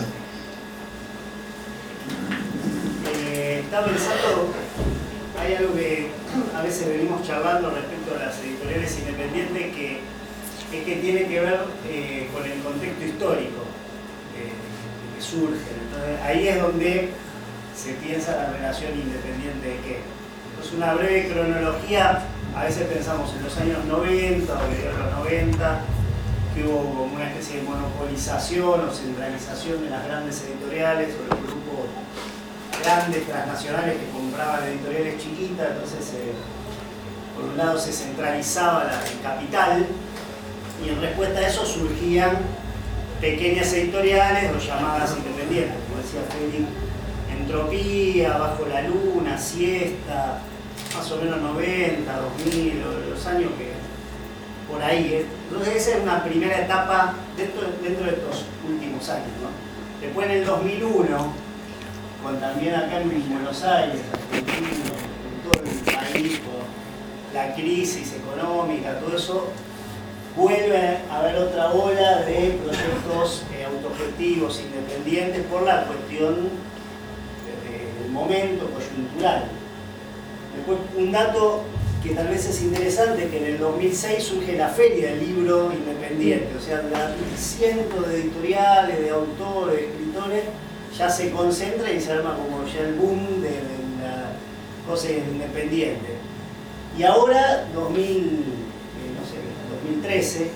Eh, estaba pensando, hay algo que a veces venimos charlando respecto a las editoriales independientes que, que, que tiene que ver eh, con el contexto histórico eh, que surgen. Entonces, ahí es donde se piensa la relación independiente de qué. Entonces, una breve cronología, a veces pensamos en los años noventa o de los noventa, que hubo como una especie de monopolización o centralización de las grandes editoriales o los grupos grandes transnacionales que compraban editoriales chiquitas. Entonces, eh, por un lado se centralizaba la, el capital, y en respuesta a eso surgían pequeñas editoriales o llamadas independientes, como decía Félix. Entropía, Bajo la Luna, Siesta, más o menos noventa, dos mil, los años que por ahí. ¿eh? Entonces esa es una primera etapa dentro, dentro de estos últimos años, ¿no? Después en el dos mil uno, con también acá en Buenos Aires, Argentina, en todo el país, con la crisis económica, todo eso, vuelve a haber otra ola de proyectos eh, autogestivos, independientes, por la cuestión del momento coyuntural. Después, un dato que tal vez es interesante, que en el dos mil seis surge la Feria del Libro Independiente, o sea, cientos de editoriales, de autores, de escritores, ya se concentra y se arma como ya el boom de, de la cosa independiente. Y ahora, dos mil, eh, no sé, dos mil trece,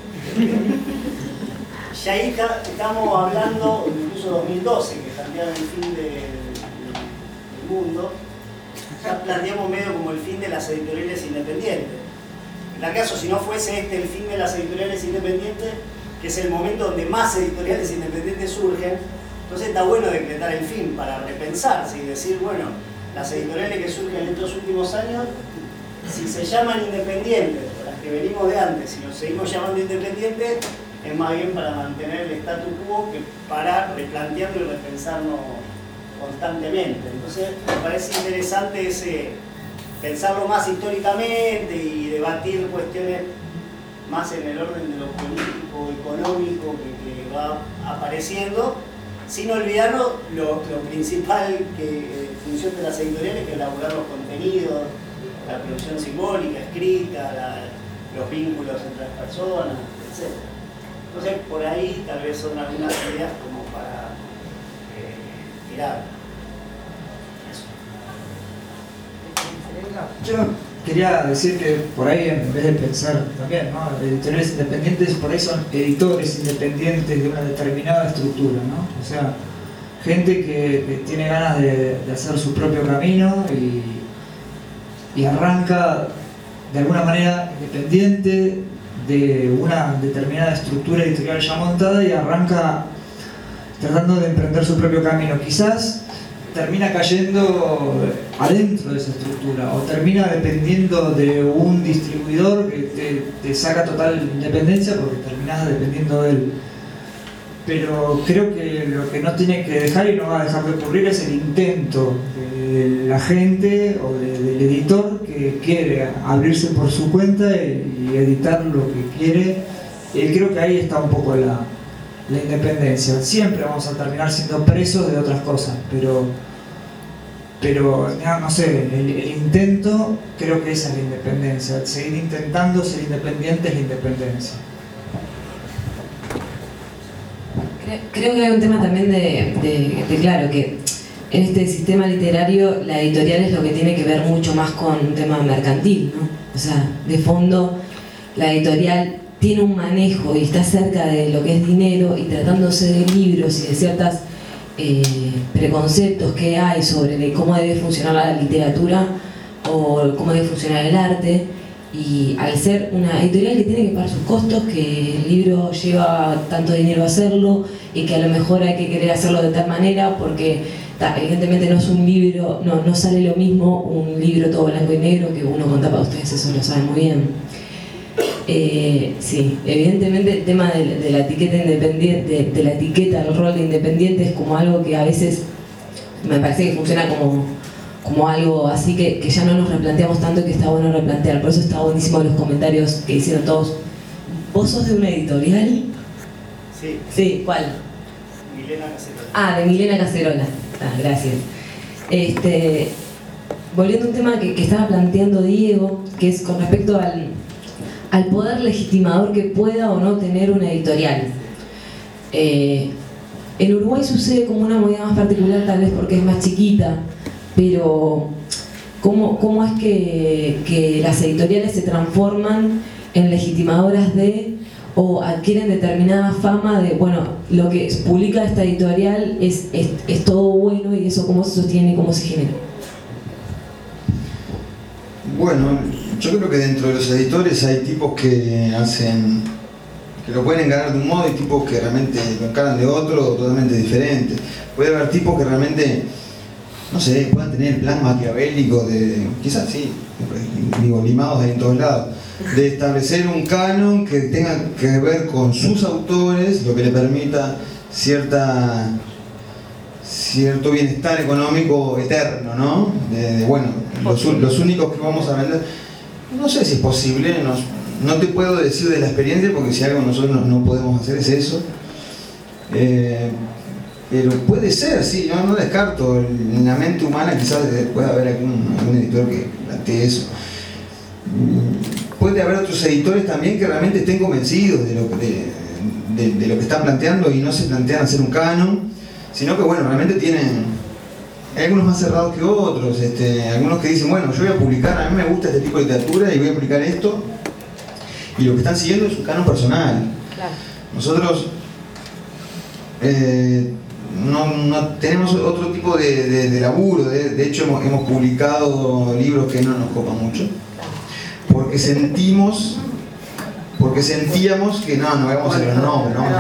ya ahí está, estamos hablando, incluso dos mil doce, que cambiaron el fin de, de, del mundo, ya planteamos medio como el fin de las editoriales independientes. En el caso, si no fuese este el fin de las editoriales independientes, que es el momento donde más editoriales independientes surgen, entonces está bueno decretar el fin para repensarse y decir, bueno, las editoriales que surgen en estos últimos años, si se llaman independientes, las que venimos de antes, si nos seguimos llamando independientes, es más bien para mantener el statu quo que para replantearlo y repensarnos constantemente. Entonces me parece interesante ese, pensarlo más históricamente y debatir cuestiones más en el orden de lo político, económico que, que va apareciendo, sin olvidarnos lo, lo principal que función de las editoriales, que es elaborar los contenidos, la producción simbólica, escrita, la, los vínculos entre las personas, etcétera. Entonces, por ahí tal vez son algunas ideas como para eh, tirar. Eso. Yo quería decir que por ahí, en vez de pensar también, ¿no? Editoriales independientes, por ahí son editores independientes de una determinada estructura, ¿no? O sea, gente que, que tiene ganas de, de hacer su propio camino y, y arranca de alguna manera independiente de una determinada estructura editorial ya montada y arranca tratando de emprender su propio camino. Quizás termina cayendo adentro de esa estructura o termina dependiendo de un distribuidor que te, te saca total independencia porque terminás dependiendo de él. Pero creo que lo que no tiene que dejar y no va a dejar de ocurrir es el intento de la gente o de, del editor que quiere abrirse por su cuenta y, y editar lo que quiere. Y creo que ahí está un poco la, la independencia. Siempre vamos a terminar siendo presos de otras cosas, pero, pero no, no sé, el, el intento creo que esa es la independencia. Seguir intentando ser independiente es la independencia. Creo que hay un tema también de, de, de, claro, que en este sistema literario la editorial es lo que tiene que ver mucho más con un tema mercantil, ¿no? O sea, de fondo la editorial tiene un manejo y está cerca de lo que es dinero y tratándose de libros y de ciertos eh, preconceptos que hay sobre de cómo debe funcionar la literatura o cómo debe funcionar el arte. Y al ser una editorial que tiene que pagar sus costos, que el libro lleva tanto dinero a hacerlo y que a lo mejor hay que querer hacerlo de tal manera porque ta, evidentemente no es un libro, no, no sale lo mismo un libro todo blanco y negro que uno con tapa, ustedes eso lo saben muy bien. Eh, sí, evidentemente el tema de, de la etiqueta independiente, de, de la etiqueta, el rol de independiente es como algo que a veces me parece que funciona como como algo así que, que ya no nos replanteamos tanto y que está bueno replantear. Por eso está buenísimo los comentarios que hicieron todos. ¿Vos sos de una editorial? Sí. Sí, ¿cuál? Milena Cacerola. Ah, de Milena Cacerola. Ah, gracias. Este, volviendo a un tema que, que estaba planteando Diego, que es con respecto al, al poder legitimador que pueda o no tener una editorial. Eh, en Uruguay sucede como una movida más particular, tal vez porque es más chiquita, pero ¿cómo, cómo es que, que las editoriales se transforman en legitimadoras de o adquieren determinada fama de, bueno, lo que publica esta editorial es, es, es todo bueno y eso cómo se sostiene y cómo se genera? Bueno, yo creo que dentro de los editores hay tipos que hacen, que lo pueden encarar de un modo y tipos que realmente lo encaran de otro totalmente diferente. Puede haber tipos que realmente, no sé, puedan tener el plan maquiavélico de, quizás sí, digo, limados ahí en todos lados, de establecer un canon que tenga que ver con sus autores, lo que le permita cierta, cierto bienestar económico eterno, ¿no? De, de, bueno, los, los únicos que vamos a vender, no sé si es posible, no, no te puedo decir de la experiencia porque si algo nosotros no, no podemos hacer es eso. Eh, Pero puede ser, sí, no, no descarto. En la mente humana quizás pueda haber algún, algún editor que plantee eso. Puede haber otros editores también que realmente estén convencidos de lo, de, de, de lo que están planteando y no se plantean hacer un canon, sino que bueno, realmente tienen, hay algunos más cerrados que otros, este, algunos que dicen, bueno, yo voy a publicar, a mí me gusta este tipo de literatura y voy a publicar esto, y lo que están siguiendo es un canon personal. Claro. Nosotros... Eh, no, no tenemos otro tipo de, de, de laburo, de, de hecho hemos, hemos publicado libros que no nos copan mucho, porque sentimos, porque sentíamos que no, no vamos a hacer los nombres, no vamos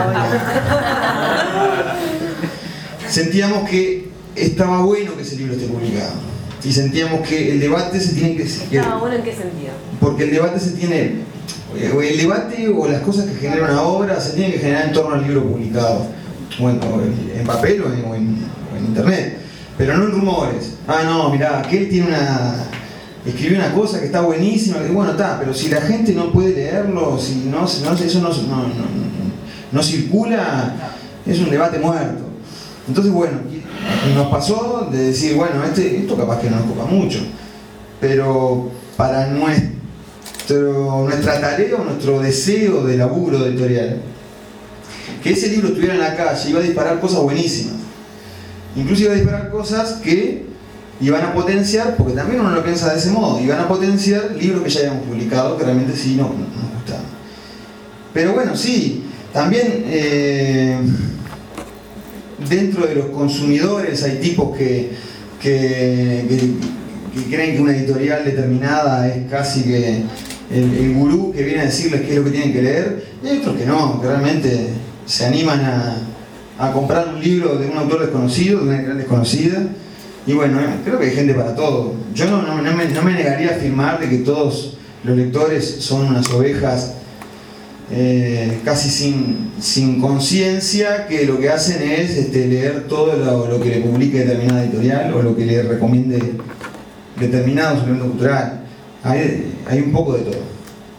a sentíamos que estaba bueno que ese libro esté publicado, y sentíamos que el debate se tiene que... ¿Estaba bueno en qué sentido? Porque el debate se tiene, o el debate o las cosas que generan una obra se tienen que generar en torno al libro publicado, bueno, en papel o en, o en, o en internet, pero no en rumores. Ah, no, mirá, aquel tiene una... escribió una cosa que está buenísima, que bueno, está, pero si la gente no puede leerlo, si no, no eso no, no, no, no circula, es un debate muerto. Entonces, bueno, nos pasó de decir, bueno, este, esto capaz que no nos copa mucho, pero para nuestro, nuestra tarea o nuestro deseo de laburo editorial, que ese libro estuviera en la calle, iba a disparar cosas buenísimas. Incluso iba a disparar cosas que iban a potenciar, porque también uno lo piensa de ese modo, iban a potenciar libros que ya habíamos publicado, que realmente sí no, no nos gustaban. Pero bueno, sí, también eh, dentro de los consumidores hay tipos que, que, que, que creen que una editorial determinada es casi que el, el gurú que viene a decirles qué es lo que tienen que leer, y hay otros que no, que realmente se animan a, a comprar un libro de un autor desconocido, de una editorial desconocida. Y bueno, creo que hay gente para todo. Yo no, no, no, me, no me negaría a afirmar de que todos los lectores son unas ovejas eh, casi sin, sin conciencia, que lo que hacen es este, leer todo lo, lo que le publique determinada editorial o lo que le recomiende determinado suplemento cultural. Hay, hay un poco de todo.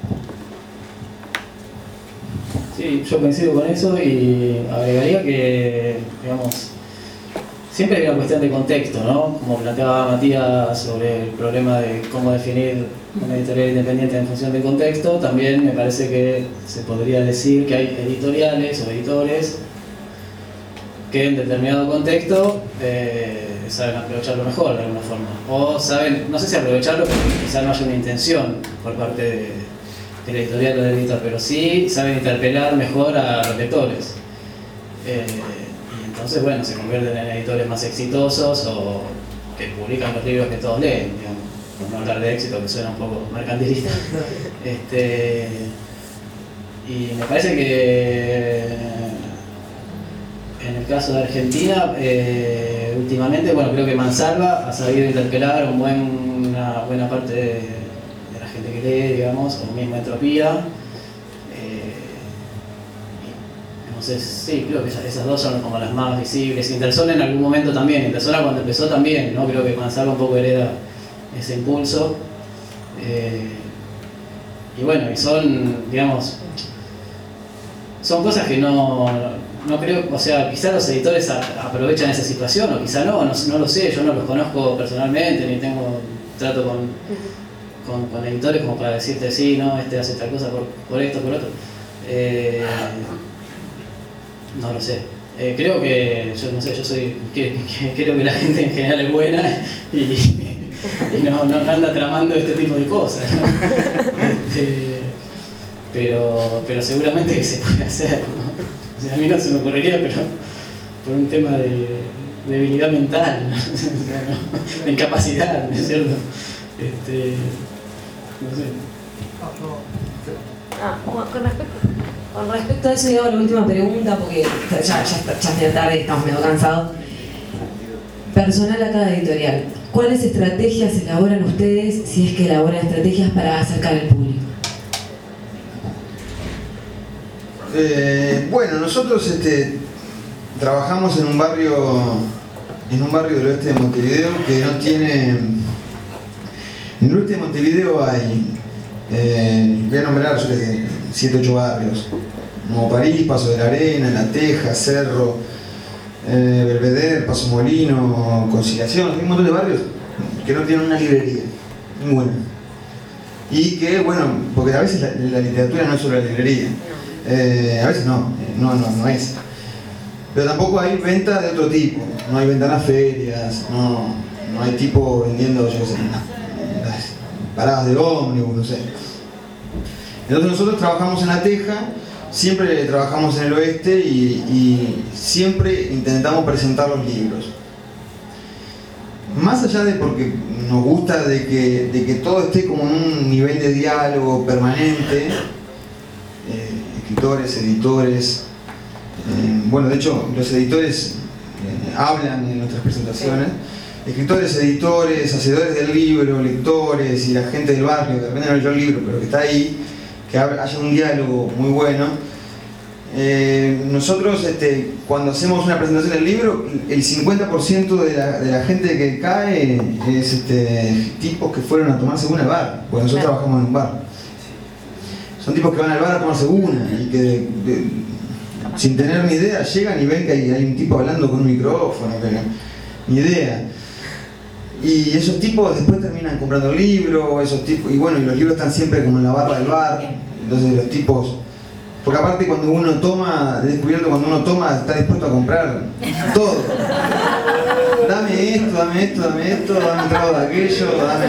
Sí, yo coincido con eso y agregaría que, digamos, siempre hay una cuestión de contexto, ¿no? Como planteaba Matías sobre el problema de cómo definir una editorial independiente en función del contexto, también me parece que se podría decir que hay editoriales o editores que en determinado contexto eh, saben aprovecharlo mejor de alguna forma. O saben, no sé si aprovecharlo, porque quizás no haya una intención por parte de, de la editorial o del editor, pero sí saben interpelar mejor a los lectores. Eh, Entonces, bueno, se convierten en editores más exitosos o que publican los libros que todos leen, digamos, por no hablar de éxito, que suena un poco mercantilista. Este, y me parece que en el caso de Argentina, eh, últimamente, bueno, creo que Mansalva ha sabido interpelar un buen, una buena parte de, de la gente que lee, digamos, o mismo Entropía. Entonces, sí, creo que esas dos son como las más visibles. Interzona en algún momento también, Interzona cuando empezó también, ¿no? Creo que Mansalva un poco hereda ese impulso. Eh, y bueno, y son, digamos, son cosas que no, no creo, o sea, quizá los editores a, aprovechan esa situación, o quizá no, no, no lo sé, yo no los conozco personalmente, ni tengo trato con, con, con editores como para decirte, sí, no, este hace tal cosa por, por esto, por otro. Eh, No lo sé. Eh, creo que, yo no sé, yo soy, que, que, creo que la gente en general es buena y, y no, no anda tramando este tipo de cosas, ¿no? Este, pero, pero seguramente que se puede hacer, ¿no? O sea, a mí no se me ocurriría, pero por un tema de debilidad mental, ¿no? O sea, ¿no? De incapacidad, ¿no es cierto? Este, no sé. Ah, con respecto... Con respecto a eso, yo hago la última pregunta, porque ya, ya, ya, ya es medio tarde, estamos medio cansados. Personal a cada editorial, ¿cuáles estrategias elaboran ustedes, si es que elaboran estrategias para acercar al público? Eh, bueno, nosotros este, trabajamos en un barrio en un barrio del oeste de Montevideo que no tiene... En el oeste de Montevideo hay, eh, voy a nombrar, yo que siete ocho barrios, Nuevo París, Paso de la Arena, La Teja, Cerro, eh, Belvedere, Paso Molino, Conciliación, hay un montón de barrios que no tienen una librería, ninguna. Y que, bueno, porque a veces la, la literatura no es solo la librería, eh, a veces no, no, no, no es. Pero tampoco hay venta de otro tipo, no hay venta en las ferias, no, no hay tipo vendiendo, yo qué sé, paradas de ómnibus, no sé. Entonces nosotros trabajamos en La Teja siempre trabajamos en el oeste y, y siempre intentamos presentar los libros. Más allá de porque nos gusta de que, de que todo esté como en un nivel de diálogo permanente, eh, escritores, editores, eh, bueno, de hecho los editores eh, hablan en nuestras presentaciones, escritores, editores, hacedores del libro, lectores y la gente del barrio, que depende de no leyó el libro, pero que está ahí, que haya un diálogo muy bueno. Eh, nosotros este, cuando hacemos una presentación del libro, el cincuenta por ciento de la, de la gente que cae es este, tipos que fueron a tomarse una al bar, porque nosotros claro. trabajamos en un bar. Son tipos que van al bar a tomarse una y que de, de, sin tener ni idea llegan y ven que hay, hay un tipo hablando con un micrófono, que no, ni idea. Y esos tipos después terminan comprando libros, esos tipos, y bueno, y los libros están siempre como en la barra del bar, entonces los tipos... Porque aparte cuando uno toma, he descubierto cuando uno toma está dispuesto a comprar todo. Dame esto, dame esto, dame esto, dame un trago de aquello, dame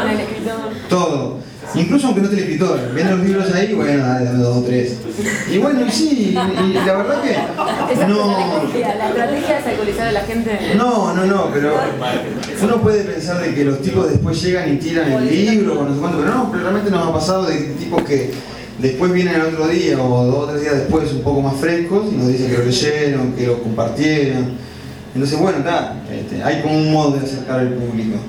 todo. Incluso aunque no esté el escritor, ven los libros ahí, bueno, dale, dame dos o tres. Y bueno, y sí, y, y la verdad que esa no... Es la, la estrategia es alcoholizar a la gente. No, no, no, pero uno puede pensar de que los tipos después llegan y tiran el libro o no sé cuánto, pero no, pero realmente nos ha pasado de tipos que después vienen el otro día o dos o tres días después un poco más frescos y nos dicen que lo leyeron, que lo compartieron. Entonces, bueno, está, este, hay como un modo de acercar al público.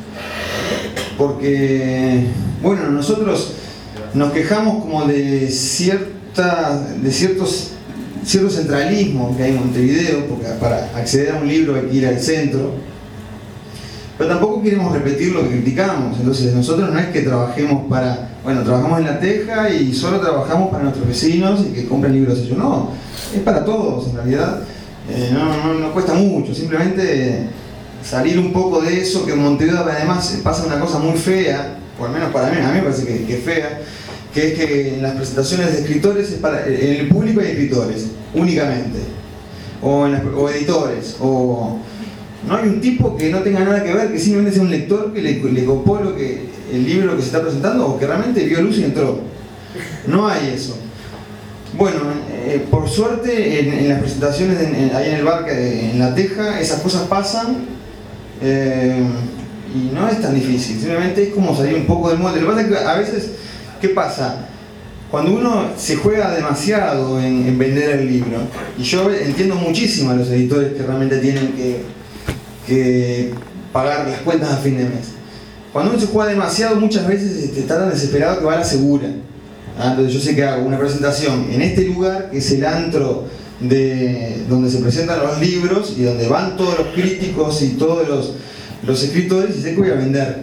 Porque, bueno, nosotros nos quejamos como de cierta, de ciertos, cierto centralismo que hay en Montevideo, porque para acceder a un libro hay que ir al centro. Pero tampoco queremos repetir lo que criticamos, entonces nosotros no es que trabajemos para, bueno, trabajamos en La Teja y solo trabajamos para nuestros vecinos y que compren libros ellos, no, es para todos en realidad, eh, no, no, no cuesta mucho, simplemente salir un poco de eso, que en Montevideo además pasa una cosa muy fea, o al menos para mí, a mí me parece que, que es fea, que es que en las presentaciones de escritores, es para, en el público hay escritores, únicamente, o, en las, o editores, o... No hay un tipo que no tenga nada que ver, que simplemente sea un lector que le, le copó lo que, el libro que se está presentando o que realmente vio luz y entró. No hay eso. Bueno, eh, por suerte en, en las presentaciones de, en, ahí en el bar, que, en La Teja, esas cosas pasan eh, y no es tan difícil. Simplemente es como salir un poco del molde. Lo que pasa es que a veces, ¿qué pasa? Cuando uno se juega demasiado en, en vender el libro, y yo entiendo muchísimo a los editores que realmente tienen que que pagar las cuentas a fin de mes. Cuando uno se juega demasiado, muchas veces este, está tan desesperado que va a la segura. ¿Ah? Entonces yo sé que hago una presentación en este lugar, que es el antro de, donde se presentan los libros y donde van todos los críticos y todos los, los escritores, y sé que voy a vender.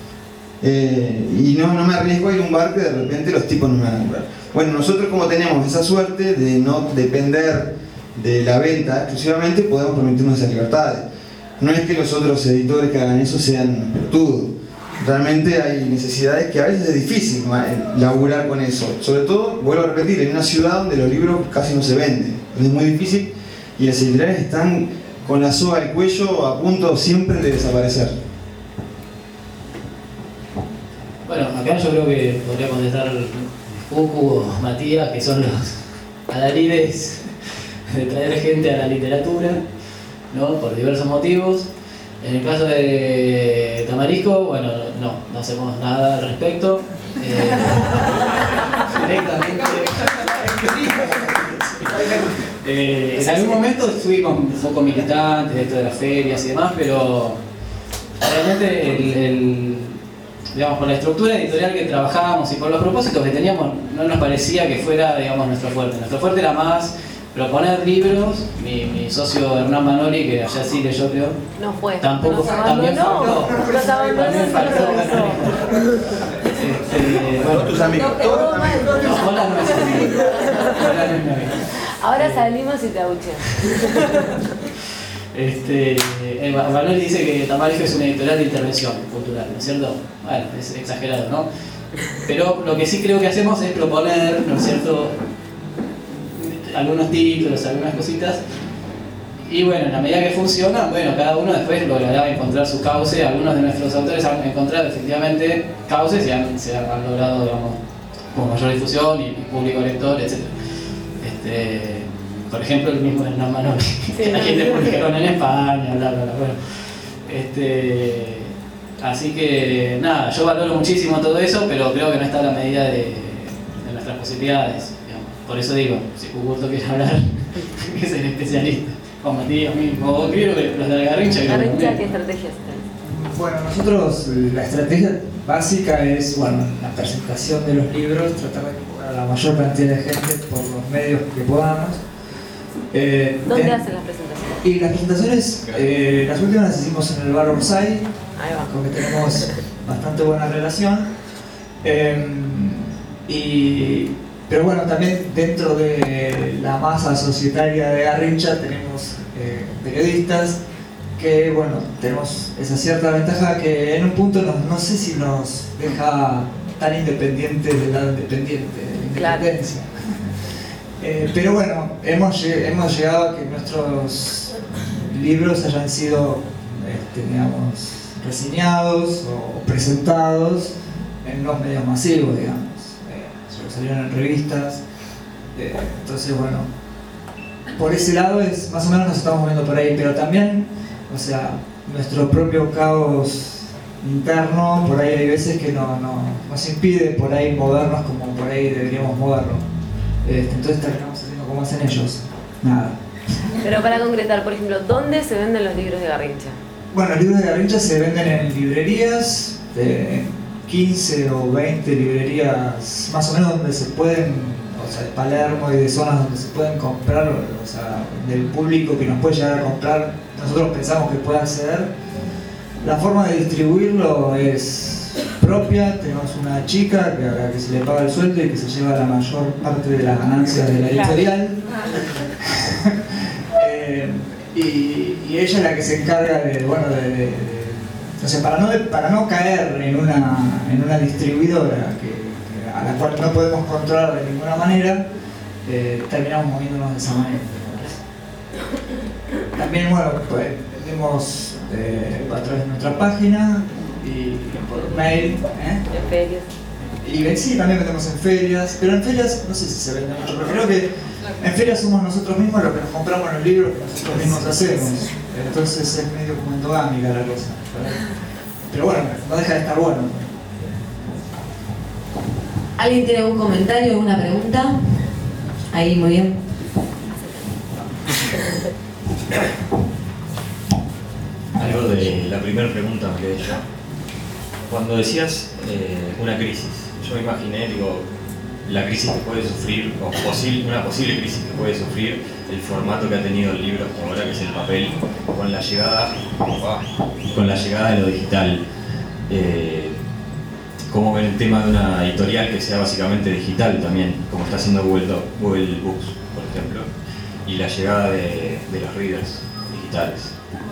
Eh, y no, no me arriesgo a ir a un bar que de repente los tipos no me van a comprar. Bueno, nosotros como tenemos esa suerte de no depender de la venta exclusivamente, podemos permitirnos esas libertades. No es que los otros editores que hagan eso sean pelotudos. Realmente hay necesidades que a veces es difícil laburar con eso. Sobre todo, vuelvo a repetir, en una ciudad donde los libros casi no se venden. Es muy difícil y las editoriales están con la soga al cuello a punto siempre de desaparecer. Bueno, acá yo creo que podría contestar Cucu o Matías, que son los adalides de traer gente a la literatura, ¿no? Por diversos motivos. En el caso de Tamarisco, bueno, no, no hacemos nada al respecto. Eh, directamente. Eh, en algún momento fui con, un poco militante de esto de las ferias y demás, pero realmente el, el, digamos, por la estructura editorial que trabajábamos y por los propósitos que teníamos, no nos parecía que fuera, digamos, nuestro fuerte. Nuestro fuerte era más proponer libros. Mi, mi socio Hernán Manoli, que allá sí leyó, creo. No fue. Tampoco fue, también faltó. También faltó. Este, bueno, tus amigos. Hola no es amigo. Hola no es mi amigo. Ahora salimos y te abuchean. Este, eh, Manoli dice que Tamarisco es una editorial de intervención cultural, ¿no es cierto? Bueno, es exagerado, ¿no? Pero lo que sí creo que hacemos es proponer, ¿no es cierto?, algunos títulos, algunas cositas, y bueno, en la medida que funcionan, bueno, cada uno después logrará encontrar su cauce. Algunos de nuestros autores han encontrado efectivamente cauces y han, se han, han logrado, digamos, con mayor difusión y público lector, etcétera. Este, por ejemplo, el mismo Hernán Manoli, que alguien le publicaron en España, bla, bla, bla. Bueno, este, así que nada, yo valoro muchísimo todo eso, pero creo que no está a la medida de, de nuestras posibilidades. Digamos. Por eso digo, si Huberto quiere hablar, que es el especialista. O Matías mismo, o creo que los de la Garrincha. Garrincha, ¿qué estrategias tenés? Bueno, nosotros la estrategia básica es, bueno, la presentación de los libros, tratar de cubrir a la mayor cantidad de gente por los medios que podamos. Eh, ¿Dónde ten, hacen las presentaciones? Y las presentaciones, eh, las últimas las hicimos en el bar Orsay, Ahí va. con que tenemos bastante buena relación. Eh, y, pero bueno, también dentro de la masa societaria de Garrincha tenemos eh, periodistas que, bueno, tenemos esa cierta ventaja que en un punto nos, no sé si nos deja tan independientes del lado independiente, de la independencia. Eh, pero bueno, hemos, hemos llegado a que nuestros libros hayan sido, este, digamos, reseñados o presentados en los medios masivos, digamos. Eh, salieron en revistas. Eh, entonces, bueno, por ese lado es más o menos nos estamos moviendo por ahí, pero también, o sea, nuestro propio caos interno, por ahí hay veces que no, no, nos impide por ahí movernos como por ahí deberíamos movernos. Este, entonces terminamos haciendo como hacen ellos. Nada. Pero para concretar, por ejemplo, ¿dónde se venden los libros de Garrincha? Bueno, los libros de Garrincha se venden en librerías, de quince o veinte librerías más o menos donde se pueden, o sea, de Palermo y de zonas donde se pueden comprar, o sea, del público que nos puede llegar a comprar, nosotros pensamos que puede acceder. La forma de distribuirlo es propia, tenemos una chica que, a la que se le paga el sueldo y que se lleva la mayor parte de las ganancias de la editorial. eh, y, y ella es la que se encarga de, bueno, de, de, de o sea, para no, para no caer en una, en una distribuidora que, que a la cual no podemos controlar de ninguna manera, eh, terminamos moviéndonos de esa manera. También, bueno, pues, vendemos eh, a través de nuestra página y por mail. ¿eh? En ferias. Y sí, también vendemos en ferias, pero en ferias no sé si se vende mucho, pero creo que en ferias somos nosotros mismos los que nos compramos los libros que nosotros mismos hacemos. Entonces es medio como endogámica la cosa. Pero bueno, no deja de estar bueno. ¿Alguien tiene algún comentario, alguna pregunta? Ahí, muy bien. Algo de la primera pregunta me quedé yo. Cuando decías eh, una crisis, yo me imaginé, digo, la crisis que puede sufrir, o posible, una posible crisis que puede sufrir el formato que ha tenido el libro hasta ahora, que es el papel, con la llegada, con la llegada de lo digital. Eh, ¿Cómo ven el tema de una editorial que sea básicamente digital también, como está haciendo Google, Google Books, por ejemplo, y la llegada de, de los readers digitales?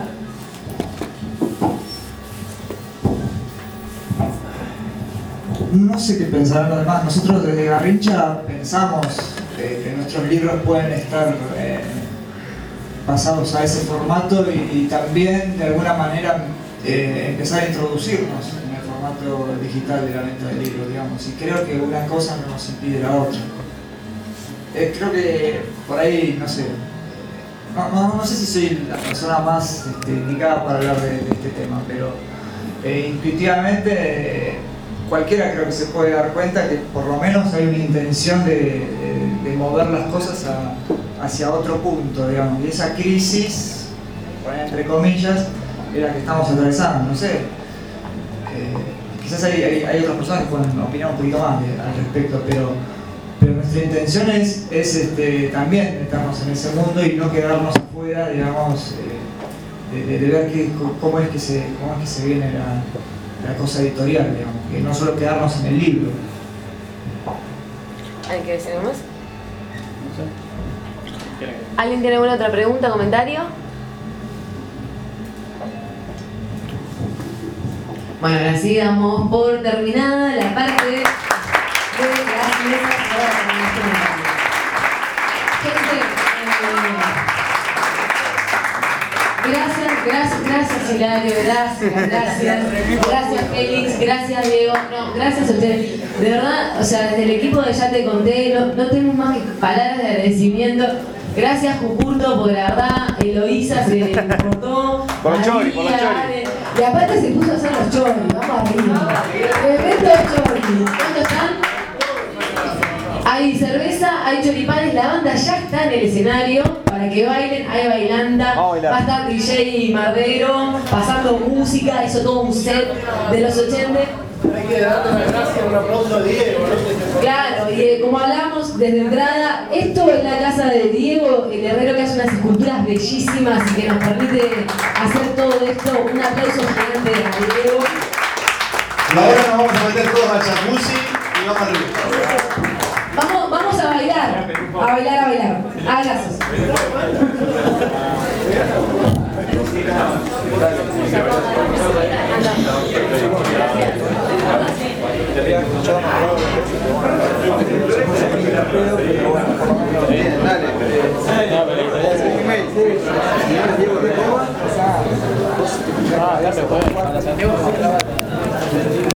No sé qué pensarán los demás. Nosotros desde Garrincha pensamos eh, que nuestros libros pueden estar eh, pasados a ese formato y, y también de alguna manera eh, empezar a introducirnos en el formato digital de la venta de libros, digamos. Y creo que una cosa no nos impide la otra. Eh, creo que por ahí, no sé, no, no, no sé si soy la persona más este, indicada para hablar de, de este tema, pero eh, intuitivamente eh, cualquiera creo que se puede dar cuenta que por lo menos hay una intención de, de, de mover las cosas a, hacia otro punto, digamos, y esa crisis, entre comillas, es la que estamos atravesando, no sé. Eh, quizás hay, hay, hay otras personas que pueden opinar un poquito más de, al respecto, pero, pero nuestra intención es, es este, también meternos en ese mundo y no quedarnos afuera, digamos, eh, de, de, de ver qué, cómo, es que se, cómo es que se viene la, la cosa editorial, digamos, que no solo quedarnos en el libro. ¿Hay que decir algo más? ¿Alguien tiene alguna otra pregunta, comentario? Bueno, ahora sí damos por terminada la parte de las mesas para la Gente, eh, Gracias, gracias, gracias Hilario, gracias, gracias, gracias Félix, gracias Diego, no, gracias a ustedes. De verdad, o sea, desde el equipo de Ya Te Conté, no, no tengo más que palabras de agradecimiento. Gracias Jucurto, porque la verdad Eloísa se importó. Por los choris, por los choris. Y aparte se puso a hacer los choris, vamos arriba. Tremendo choris. ¿Cuántos están? Hay cerveza, hay choripanes, la banda ya está en el escenario para que bailen, hay bailanda, va a estar D J Mardero pasando música, hizo todo un set de los ochenta. Hay que darle las gracias, un aplauso a Diego, ¿no? Claro, y eh, como hablamos desde entrada, esto es la casa de Diego, el herrero que hace unas esculturas bellísimas y que nos permite hacer todo esto. Un aplauso gigante a Diego. Y ahora nos vamos a meter todos al jacuzzi y vamos arriba. Vamos, vamos a bailar, a bailar, a bailar. Abrazos. Ah, ya se fue. A la Santiago.